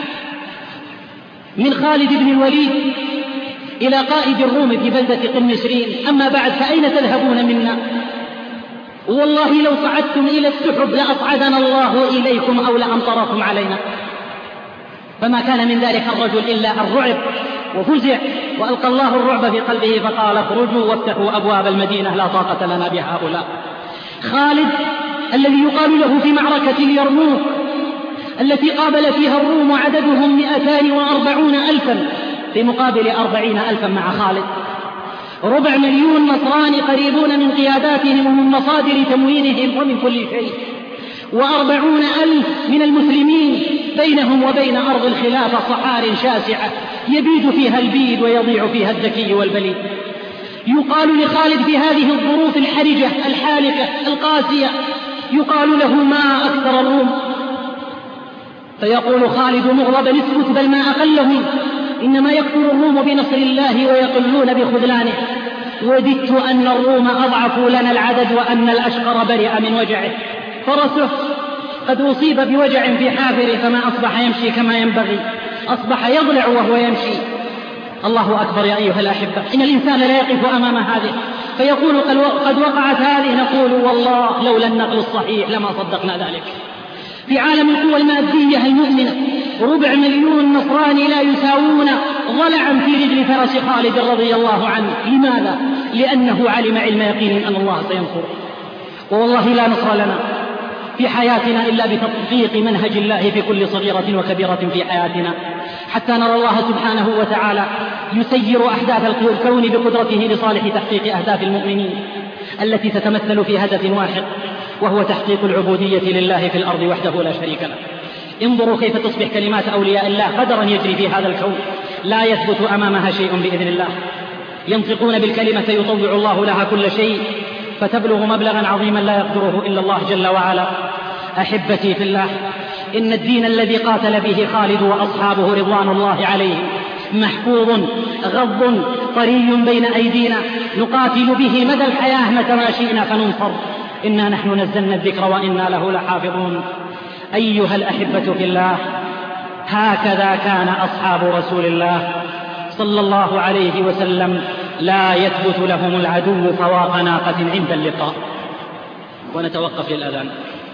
من خالد بن الوليد إلى قائد الروم في بلدة قنسرين: أما بعد، فأين تذهبون منا؟ والله لو صعدتم إلى السحب لأصعدنا الله إليكم أو لأمطركم علينا. فما كان من ذلك الرجل إلا الرعب، وفزع وألقى الله الرعب في قلبه فقال: اخرجوا وافتحوا أبواب المدينة، لا طاقة لنا بهؤلاء. خالد الذي يقال له في معركة اليرموك التي قابل فيها الروم عددهم 240,000 في مقابل 40,000 مع خالد، 250,000 نصراني قريبون من قياداتهم ومن مصادر تموينهم ومن كل شيء، 40,000 من المسلمين بينهم وبين أرض الخلافة صحار شاسعة يبيد فيها البيد ويضيع فيها الذكي والبليد. يقال لخالد في هذه الظروف الحرجة الحالكة القاسية، يقال له: ما أكثر الروم؟ فيقول خالد مغضبا: اثبت، بل ما أقلهم، إنما يكثر الروم بنصر الله ويقلون بخذلانه. وددت أن الروم أضعفوا لنا العدد وأن الأشقر برئ من وجعه، فرسه قد أصيب بوجع في حافره فما أصبح يمشي كما ينبغي، أصبح يضلع وهو يمشي. الله أكبر يا أيها الأحبة، إن الإنسان لا يقف أمام هذه فيقول: قد وقعت هذه، نقول: والله لولا النقل الصحيح لما صدقنا ذلك. في عالم القوى المادية المؤمنة 250,000 نصراني لا يساوون ضلعا في رجل فرس خالد رضي الله عنه. لماذا؟ لأنه علم علم يقين أن الله سينصره. والله لا نصر لنا في حياتنا إلا بتطبيق منهج الله في كل صغيرة وكبيرة في حياتنا، حتى نرى الله سبحانه وتعالى يسير أحداث الكون بقدرته لصالح تحقيق أهداف المؤمنين التي تتمثل في هدف واحد، وهو تحقيق العبودية لله في الأرض وحده لا شريك له. انظروا كيف تصبح كلمات أولياء الله قدرا يجري في هذا الكون لا يثبت أمامها شيء بإذن الله. ينطقون بالكلمة يطوع الله لها كل شيء فتبلغ مبلغا عظيما لا يقدره إلا الله جل وعلا. أحبتي في الله، إن الدين الذي قاتل به خالد وأصحابه رضوان الله عليهم محفوظ غض طري بين أيدينا، نقاتل به مدى الحياة متى ما شئنا فننصر. إنا نحن نزلنا الذكر وإنا له لحافظون. أيها الأحبة في الله، هكذا كان أصحاب رسول الله صلى الله عليه وسلم لا يثبت لهم العدو فواق ناقة عند اللقاء. ونتوقف للأذان.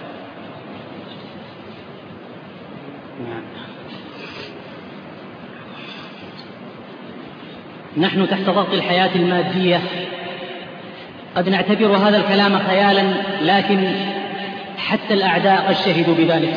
نحن تحت ضغط الحياة المادية قد نعتبر هذا الكلام خيالا، لكن حتى الأعداء قد شهدوا بذلك.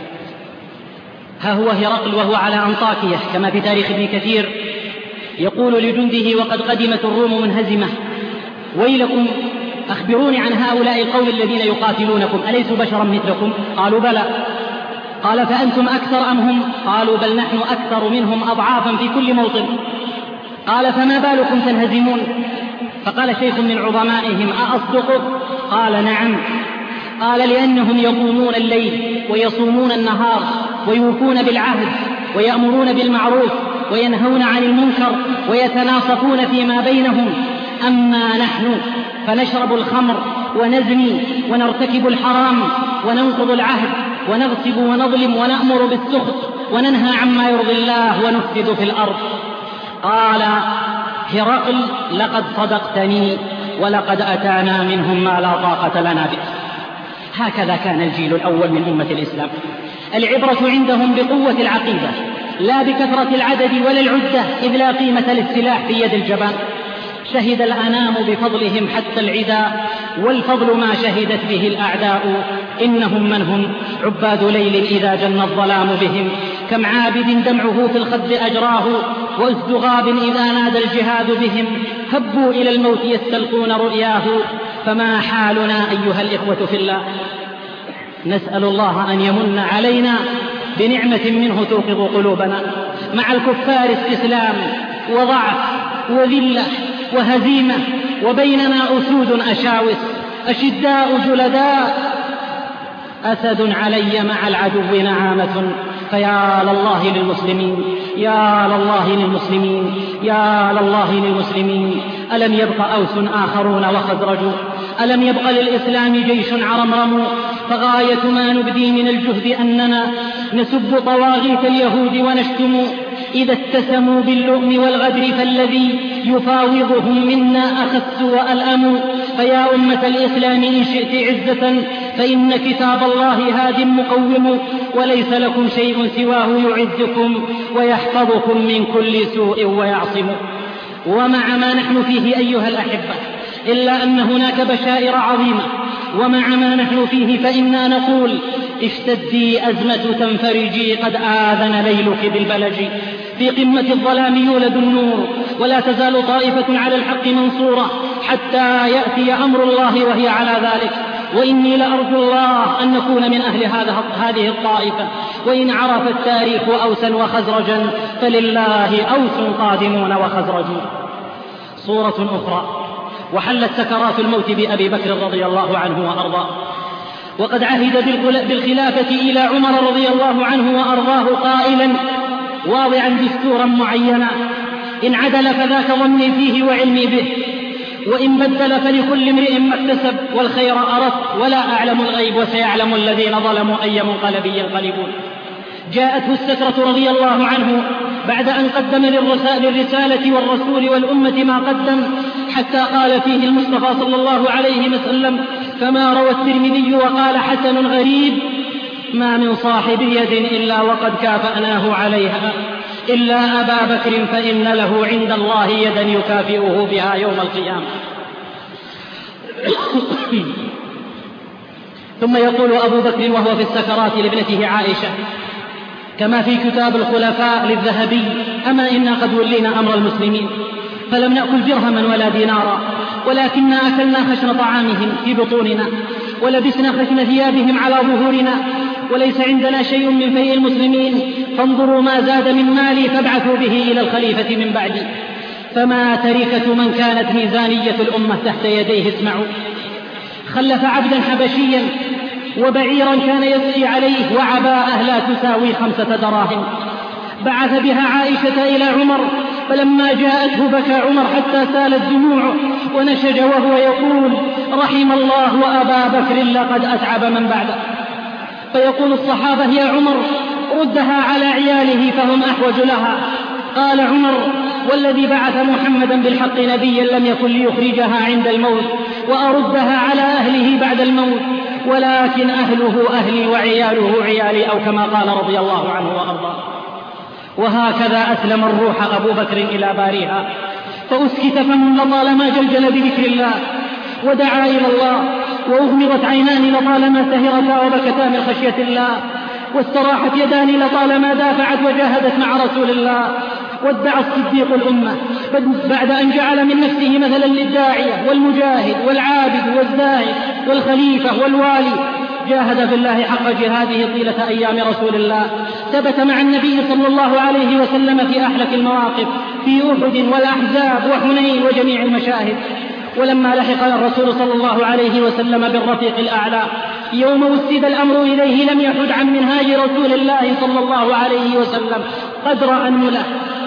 ها هو هرقل وهو على أنطاكية كما في تاريخ ابن كثير يقول لجنده وقد قدمت الروم منهزمة: ويلكم، أخبروني عن هؤلاء القوم الذين يقاتلونكم، أليسوا بشرا مثلكم؟ قالوا: بلى. قال: فأنتم أكثر أم هم؟ قالوا: بل نحن أكثر منهم أضعافا في كل موطن. قال: فما بالكم تنهزمون؟ فقال شيخ من عظمائهم: أأصدقه؟ قال: نعم. قال: لأنهم يقومون الليل ويصومون النهار ويوفون بالعهد ويأمرون بالمعروف وينهون عن المنكر ويتناصفون فيما بينهم. أما نحن فنشرب الخمر ونزني ونرتكب الحرام وننقض العهد ونغصب ونظلم ونأمر بالسخط وننهى عما يرضي الله ونفسد في الأرض. قال هرقل: لقد صدقتني ولقد أتانا منهم ما لا طاقة لنا به. هكذا كان الجيل الأول من أمة الإسلام. العبرة عندهم بقوة العقيدة لا بكثرة العدد ولا العدة، إذ لا قيمة للسلاح في يد الجبان. شهد الأنام بفضلهم حتى العداء، والفضل ما شهدت به الأعداء. إنهم من هم؟ عباد ليل إذا جن الظلام بهم، كم عابد دمعه في الخد أجراه، وازدغاب إذا نادى الجهاد بهم، هبوا إلى الموت يستلقون رؤياه. فما حالنا أيها الإخوة في الله؟ نسأل الله أن يمن علينا بنعمة منه توقظ قلوبنا. مع الكفار استسلام وضعف وذلة وهزيمة، وبيننا أسود أشاوس أشداء جلداء أسد علي مع العدو نعامة. فيا لله للمسلمين، يا لله للمسلمين، يا لله للمسلمين. ألم يبق أوس آخرون وخزرج؟ ألم يبق للإسلام جيش عرمرم؟ فغاية ما نبدي من الجهد أننا نسب طواغيت اليهود ونشتم. إذا اتسموا باللؤم والغدر فالذي يفاوضهم منا أخس وألأم. فيا أمة الإسلام إن شئت عزة فإن كتاب الله هاد مقوم، وليس لكم شيء سواه يعزكم ويحفظكم من كل سوء ويعصم. ومع ما نحن فيه أيها الأحبة إلا أن هناك بشائر عظيمة، ومع ما نحن فيه فإنا نقول اشتدي أزمة تنفرجي، قد آذن ليلك بالبلج. في قمة الظلام يولد النور، ولا تزال طائفة على الحق منصورة حتى يأتي أمر الله وهي على ذلك. وإني لأرجو الله أن نكون من أهل هذه الطائفة. وإن عرف التاريخ أوسا وخزرجا فلله أوس قادمون وخزرج. صورة أخرى: وحلت سكرات الموت بأبي بكر رضي الله عنه وأرضاه، وقد عهد بالخلافة إلى عمر رضي الله عنه وأرضاه قائلا واضعا دستورا معينا: إن عدل فذاك ظني فيه وعلمي به، وإن بدل فلكل امرئ ما اكتسب، والخير أردت ولا أعلم الغيب، وسيعلم الذين ظلموا أي منقلب ينقلبون. جاءته السكرة رضي الله عنه بعد أن قدم للرسالة والرسول والأمة ما قدم، حتى قال فيه المصطفى صلى الله عليه وسلم كما روى الترمذي وقال حسن غريب: ما من صاحب يد إلا وقد كافأناه عليها إلا أبا بكر فإن له عند الله يدا يكافئه بها يوم القيامة. ثم يقول أبو بكر وهو في السكرات لابنته عائشة كما في كتاب الخلفاء للذهبي: أما إنا قد ولينا أمر المسلمين فلم نأكل درهما ولا دينارا، ولكننا أكلنا خشن طعامهم في بطوننا، ولبسنا خشن ثيابهم على ظهورنا، وليس عندنا شيء من فيء المسلمين، فانظروا ما زاد من مالي فابعثوا به إلى الخليفة من بعدي. فما تركة من كانت ميزانية الأمة تحت يديه. اسمعوا: خلف عبدا حبشيا وبعيرا كان يسقي عليه وعباءه لا تساوي 5 دراهم، بعث بها عائشة إلى عمر، فلما جاءته بكى عمر حتى سالت دموعه ونشج وهو يقول: رحم الله أبا بكر لقد أتعب من بعده. فيقول الصحابة: يا عمر ردها على عياله فهم أحوج لها. قال عمر: والذي بعث محمدا بالحق نبيا لم يكن ليخرجها عند الموت وأردها على أهله بعد الموت، ولكن أهله أهلي وعياله عيالي، أو كما قال رضي الله عنه وأرضاه. وهكذا أسلم الروح أبو بكر إلى باريها، فأسكت فم لطالما جلجل بذكر الله ودعا إلى الله، وأغمضت عينان لطالما سهرتا وبكتا من خشية الله، واستراحت يدان لطالما دافعت وجاهدت مع رسول الله. وادعى الصديق الأمة بعد أن جعل من نفسه مثلا للداعية والمجاهد والعابد والزاهد والخليفة والوالي، جاهد في الله حق جهاده طيلة أيام رسول الله، ثبت مع النبي صلى الله عليه وسلم في أحلك المواقف، في أحد والأحزاب وحنين وجميع المشاهد. ولما لحق الرسول صلى الله عليه وسلم بالرفيق الأعلى يوم وسد الأمر إليه لم يحد عن منهاج رسول الله صلى الله عليه وسلم قدر أنمله،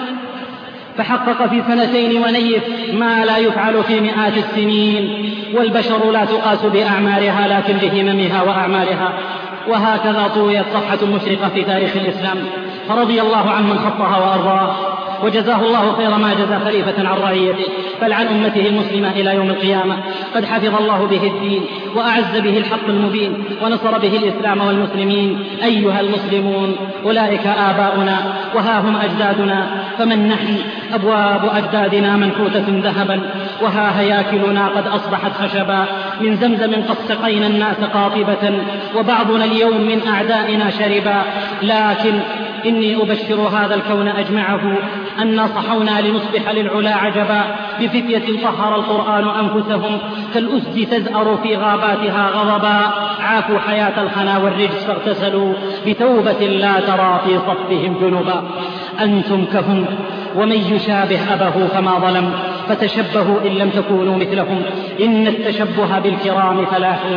فحقق في 2 ونيف ما لا يفعل في مئات السنين، والبشر لا تقاس بأعمارها لكن بهممها وأعمالها. وهكذا طويت صفحة مشرقة في تاريخ الإسلام، فرضي الله عن من خطها وأرضاه، وجزاه الله خير ما جزى خليفة عن رعيته بل عن أمته المسلمة إلى يوم القيامة. قد حفظ الله به الدين وأعز به الحق المبين ونصر به الإسلام والمسلمين. أيها المسلمون، أولئك آباؤنا وها هم أجدادنا، فمن نحن؟ أبواب أجدادنا منكوتة ذهبا، وها هياكلنا قد أصبحت خشبا، من زمزم قد سقينا الناس قاطبة، وبعضنا اليوم من أعدائنا شربا. لكن إني أبشر هذا الكون أجمعه أن صحونا لنصبح للعلا عجبا، بفتية طهر القرآن أنفسهم كالأسد تزأر في غاباتها غضبا، عافوا حياة الخنا والرجس فاغتسلوا بتوبة لا ترى في صفهم جنبا. أنتم كهم ومن يشابه أبه فما ظلم، فتشبهوا إن لم تكونوا مثلهم، إن التشبه بالكرام فلاح.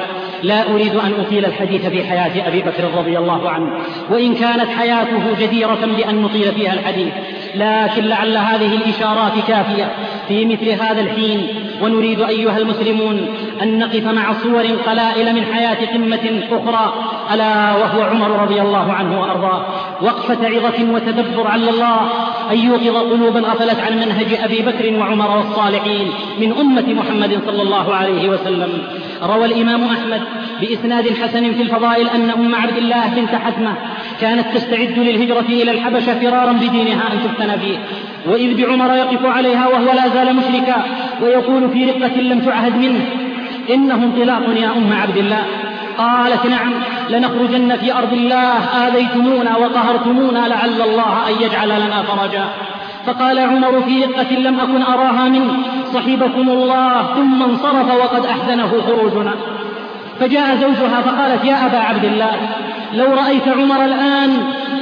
لا أريد أن أطيل الحديث في حياة أبي بكر رضي الله عنه، وإن كانت حياته جديرة بأن نطيل فيها الحديث، لكن لعل هذه الإشارات كافية في مثل هذا الحين. ونريد أيها المسلمون أن نقف مع صور قلائل من حياة قمة أخرى، ألا وهو عمر رضي الله عنه وأرضاه، وقفة عظة وتدبر على الله أن يوقظ قلوبا غفلت عن منهج أبي بكر وعمر والصالحين من أمة محمد صلى الله عليه وسلم. روى الإمام أحمد بإسناد حسن في الفضائل أن أم عبد الله بنت حتمة كانت تستعد للهجرة إلى الحبشة فرارا بدينها أن تفتن فيه، وإذ بعمر يقف عليها وهو لا زال مشركا ويقول في رقة لم تعهد منه: إنه انطلاق يا أم عبد الله. قالت: نعم، لنخرجن في أرض الله، آذيتمونا وقهرتمونا، لعل الله أن يجعل لنا فرجا. فقال عمر في رقة لم أكن أراها منه: صحبكم الله، ثم انصرف وقد أحزنه خروجنا. فجاء زوجها فقالت: يا أبا عبد الله، لو رأيت عمر الآن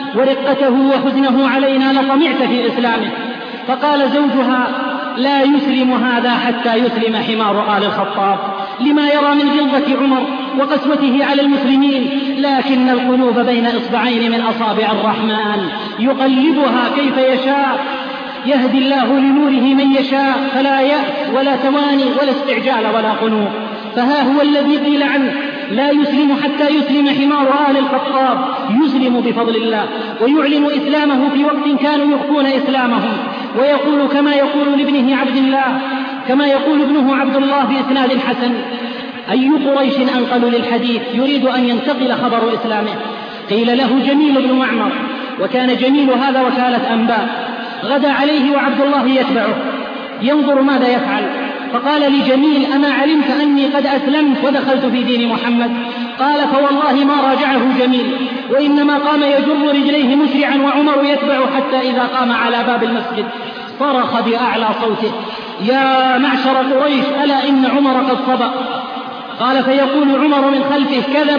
ورقته وحزنه علينا لطمعت في إسلامه. فقال زوجها: لا يسلم هذا حتى يسلم حمار آل الخطاب، لما يرى من غلظة عمر وقسوته على المسلمين، لكن القلوب بين إصبعين من أصابع الرحمن يقلبها كيف يشاء، يهدي الله لنوره من يشاء، فلا يأس ولا تواني ولا استعجال ولا قنوط. فها هو الذي قيل عنه: لا يسلم حتى يسلم حمار آل الخطاب، يسلم بفضل الله ويعلن إسلامه في وقت كانوا يخفون إسلامهم، ويقول كما يقول لابنه عبد الله، كما يقول ابنه عبد الله بإسناد حسن: أي قريش أنقل للحديث يريد أن ينتقل خبر إسلامه. قيل له جميل بن معمر، وكان جميل هذا وكالة أنباء، غدا عليه وعبد الله يتبعه ينظر ماذا يفعل. فقال لجميل: أما علمت أني قد أسلمت ودخلت في دين محمد؟ قال: فوالله ما راجعه جميل، وإنما قام يجر رجليه مسرعا وعمر يتبع، حتى إذا قام على باب المسجد صرخ بأعلى صوته: يا معشر قريش، ألا إن عمر قد صبأ. قال: فيقول عمر من خلفه: كذب،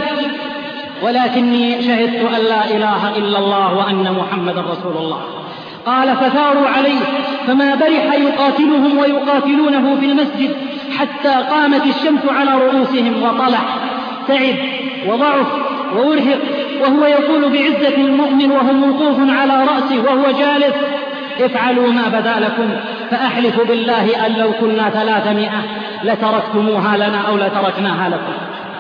ولكني شهدت أن لا إله إلا الله وأن محمد رسول الله. قال: فثاروا عليه، فما برح يقاتلهم ويقاتلونه في المسجد حتى قامت الشمس على رؤوسهم وطلع، تعب وضعف وأرهق، وهو يقول بعزة المؤمن وهو موقوف على رأسه وهو جالس: افعلوا ما بدا لكم، فأحلف بالله أن لو كنا 300 لتركتموها لنا أو لتركناها لكم.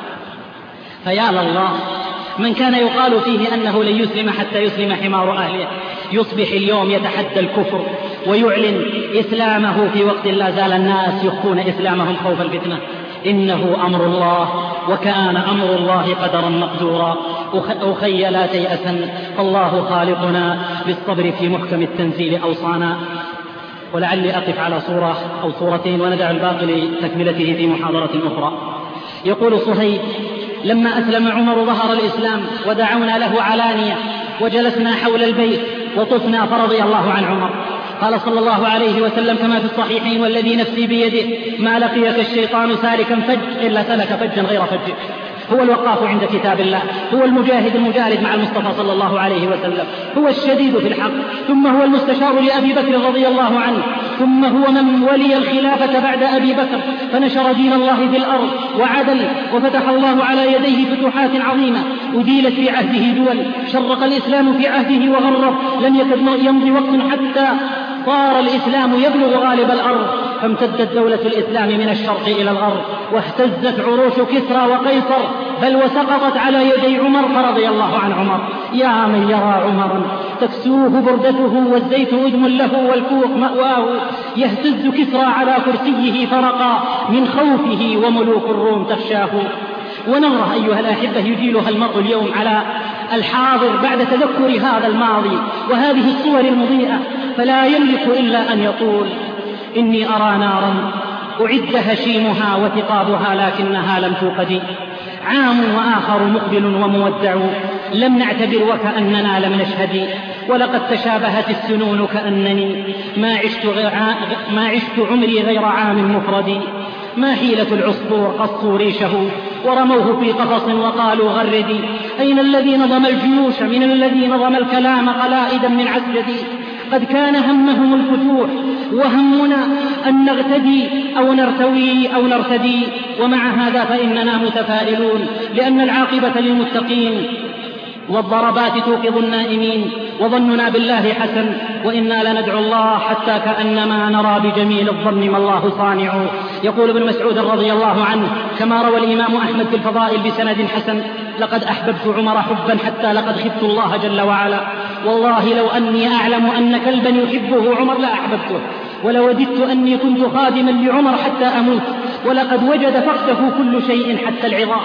فيا لله، من كان يقال فيه أنه لن يسلم حتى يسلم حمار أهله، يصبح اليوم يتحدى الكفر ويعلن إسلامه في وقت لا زال الناس يخفون إسلامهم خوف الفتنة. إنه أمر الله، وكان أمر الله قدرا مقدورا. أخي لا تيأسا، فالله خالقنا بالصبر في محكم التنزيل أوصانا. ولعلي أقف على صورة أو صورتين وندع الباقي لتكملته في محاضرة أخرى. يقول صهيب: لما أسلم عمر ظهر الإسلام ودعونا له علانية، وجلسنا حول البيت وطفنا، فرضي الله عن عمر. قال صلى الله عليه وسلم كما في الصحيحين: والذي نفسي بيده ما لقيك الشيطان سالكا فج إلا سلك فجا غير فجه. هو الوقاف عند كتاب الله، هو المجاهد المجالد مع المصطفى صلى الله عليه وسلم، هو الشديد في الحق، ثم هو المستشار لأبي بكر رضي الله عنه، ثم هو من ولي الخلافة بعد أبي بكر، فنشر دين الله في الأرض وعدل، وفتح الله على يديه فتوحات عظيمة، أديلت في عهده دول، شرق الإسلام في عهده وغرب، لم يكد يمضي وقت حتى صار الإسلام يبلغ غالب الأرض، فامتدت دولة الإسلام من الشرق إلى الغرب، واهتزت عروش كسرى وقيصر، بل وسقطت على يدي عمر، فرضي الله عن عمر. يا من يرى عمرا تكسوه بردته والزيت أدم له والكوخ مأواه، يهتز كسرى على كرسيه فرقا من خوفه وملوك الروم تخشاه. ونظرة أيها الأحبة يجيلها المرء اليوم على الحاضر بعد تذكر هذا الماضي وهذه الصور المضيئة، فلا يملك إلا أن يقول: إني أرى نارا أعد هشيمها وثقابها لكنها لم توقد، عام وآخر مقبل ومودع، لم نعتبر وكأننا لم نشهد، ولقد تشابهت السنون كأنني ما عشت عمري غير عام مفرد. ما حيلة العصفور قصوا ريشه ورموه في قفص وقالوا غردي، أين الذي نظم الجيوش من الذي نظم الكلام قلائدا من عسجدي. قد كان همهم الفتوح وهمنا أن نغتدي أو نرتوي أو نرتدي، ومع هذا فإننا متفائلون، لأن العاقبة للمتقين، والضربات توقظ النائمين، وظننا بالله حسن، وإنا لندعو الله حتى كأنما نرى بجميل الظن ما الله صانع. يقول ابن مسعود رضي الله عنه كما روى الإمام أحمد في الفضائل بسند حسن: لقد أحببت عمر حبا حتى لقد خفت الله جل وعلا، والله لو أني أعلم أن كلبا يحبه عمر لأحببته، ولوددت أني كنت خادما لعمر حتى أموت، ولقد وجد فقده كل شيء حتى العظام.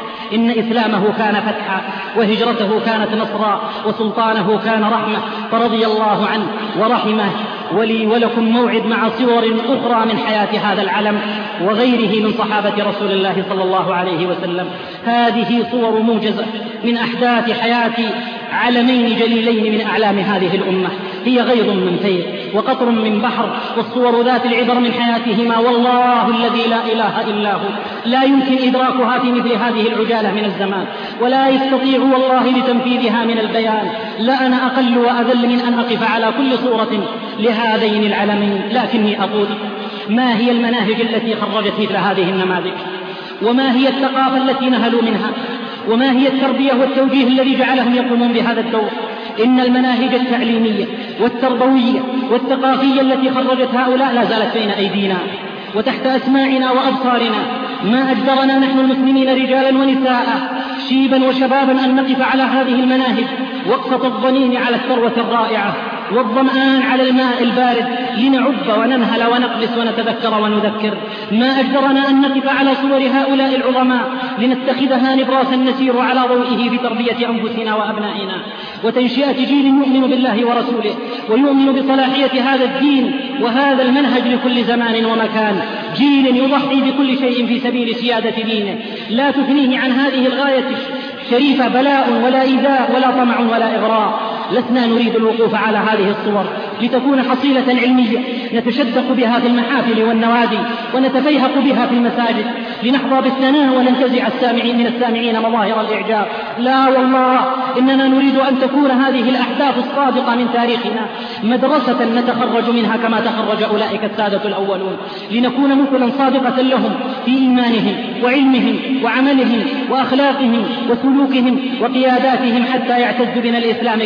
إن إسلامه كان فتحا، وهجرته كانت نصرا، وسلطانه كان رحمة، فرضي الله عنه ورحمه. ولي ولكم موعد مع صور أخرى من حياة هذا العلم وغيره من صحابة رسول الله صلى الله عليه وسلم. هذه صور موجزة من أحداث حياة علمين جليلين من أعلام هذه الأمة، هي غيض من فيض وقطر من بحر، والصور ذات العبر من حياتهما والله الذي لا إله إلا هو لا يمكن إدراكها في مثل هذه العجالة من الزمان، ولا يستطيع والله لتنفيذها من البيان. لا أنا أقل وأذل من أن أقف على كل صورة لهذين العلمين، لكني أقول: ما هي المناهج التي خرجت مثل هذه النماذج؟ وما هي الثقافة التي نهلوا منها؟ وما هي التربية والتوجيه الذي جعلهم يقومون بهذا الدور؟ إن المناهج التعليمية والتربوية والثقافية التي خرجت هؤلاء لا زالت بين أيدينا وتحت أسماعنا وأبصارنا. ما أجدرنا نحن المسلمين رجالا ونساء شيبا وشبابا أن نقف على هذه المناهج وقفة الضنين على الثروة الرائعة والظمآن على الماء البارد، لنعب وننهل ونقبس ونتذكر ونذكر. ما أجدرنا أن نقف على صور هؤلاء العظماء لنتخذها نبراسا نسير على ضوئه بتربية أنفسنا وأبنائنا وتنشئة جيل يؤمن بالله ورسوله ويؤمن بصلاحية هذا الدين وهذا المنهج لكل زمان ومكان، جيل يضحي بكل شيء في سبيل سيادة دينه، لا تثنيه عن هذه الغاية الشريفة بلاء ولا إيذاء ولا طمع ولا إغراء. لسنا نريد الوقوف على هذه الصور لتكون حصيلة علمية نتشدق بها في المحافل والنوادي ونتفيهق بها في المساجد لنحظى بالثناء وننتزع من السامعين مظاهر الإعجاب. لا والله، إننا نريد أن تكون هذه الأحداث الصادقة من تاريخنا مدرسة نتخرج منها كما تخرج أولئك السادة الأولون، لنكون مثلا صادقة لهم في إيمانهم وعلمهم وعملهم وأخلاقهم وسلوكهم وقياداتهم، حتى يعتز بنا الإسلام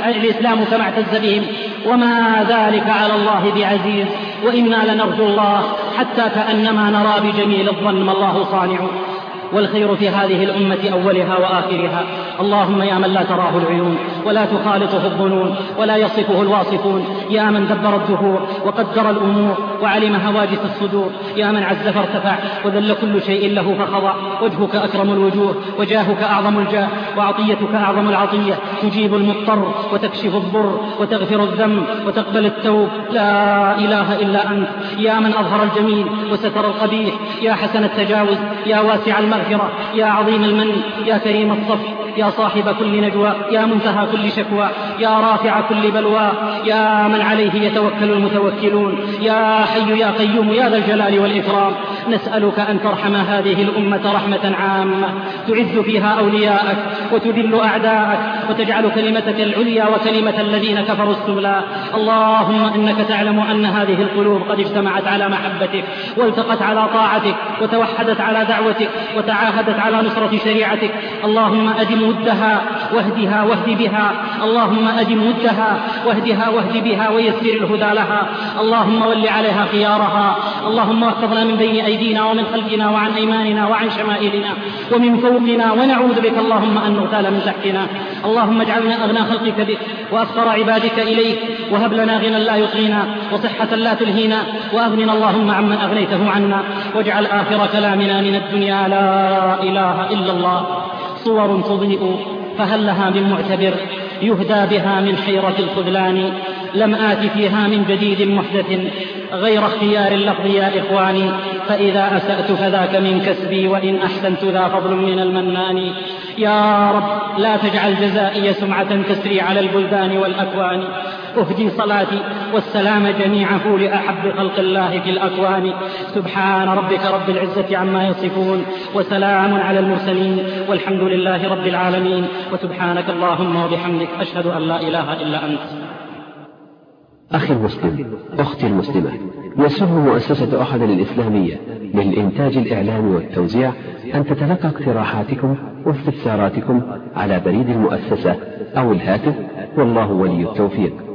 كما اعتز بهم. وما ذلك على الله بعزيز، وإنا لنرجو الله حتى كأنما نرى بجميل الظن ما الله صانع. والخير في هذه الأمة أولها وآخرها. اللهم يا من لا تراه العيون ولا تخالطه الظنون ولا يصفه الواصفون، يا من دبر الدهور وقدر الأمور وعلم هواجس الصدور، يا من عز فارتفع وذل كل شيء له فخضع، وجهك أكرم الوجوه وجاهك أعظم الجاه وعطيتك أعظم العطية، تجيب المضطر وتكشف الضر وتغفر الذنب وتقبل التوب. لا إله إلا أنت، يا من أظهر الجميل وستر القبيح، يا حسن التجاوز، يا واسع المغفرة، يا عظيم المن، يا كريم الصف، يا صاحب كل نجوى، يا منتهى كل شكوى، يا رافع كل بلوى، يا من عليه يتوكل المتوكلون، يا حي يا قيوم يا ذا الجلال والإكرام. نسألك أن ترحم هذه الأمة رحمة عامة تعز فيها أولياءك وتذل أعداءك وتجعل كلمتك العليا وكلمة الذين كفروا السفلى. اللهم إنك تعلم أن هذه القلوب قد اجتمعت على محبتك والتقت على طاعتك وتوحدت على دعوتك وتعاهدت على نصرة شريعتك. اللهم أدم ودها واهدها واهد بها، اللهم أدم ودها واهدها واهد بها ويسر الهدى لها. اللهم ول عليها خيارها. اللهم احفظنا من بين أيدينا ومن خلفنا وعن أيماننا وعن شمائلنا ومن فوقنا، ونعوذ بك اللهم أن نغتال من تحتنا. اللهم اجعلنا أغنى خلقك بك وأفقر عبادك إليك، وهب لنا غنى لا يطغينا وصحة لا تلهينا، وأغننا اللهم عمن أغنيته عنا، واجعل آخر كلامنا من الدنيا لا إله إلا الله. صور تضيء فهل لها من معتبر يهدى بها من حيرة الخذلان، لم آت فيها من جديد محدث غير اختيار اللفظ يا إخواني، فإذا أسأت فذاك من كسبي وإن أحسنت ذا فضل من المنان. يا رب لا تجعل جزائي سمعة تسري على البلدان والأكوان، أهدي صلاتي والسلام جميعه لأحب خلق الله في الأكوان. سبحان ربك رب العزة عما يصفون وسلام على المرسلين والحمد لله رب العالمين. وسبحانك اللهم وبحمدك، أشهد أن لا إله إلا أنت. أخي المسلم، أختي المسلمة، يسر مؤسسة أحد الإسلامية للإنتاج الإعلامي والتوزيع أن تتلقى اقتراحاتكم واستفساراتكم على بريد المؤسسة أو الهاتف، والله ولي التوفيق.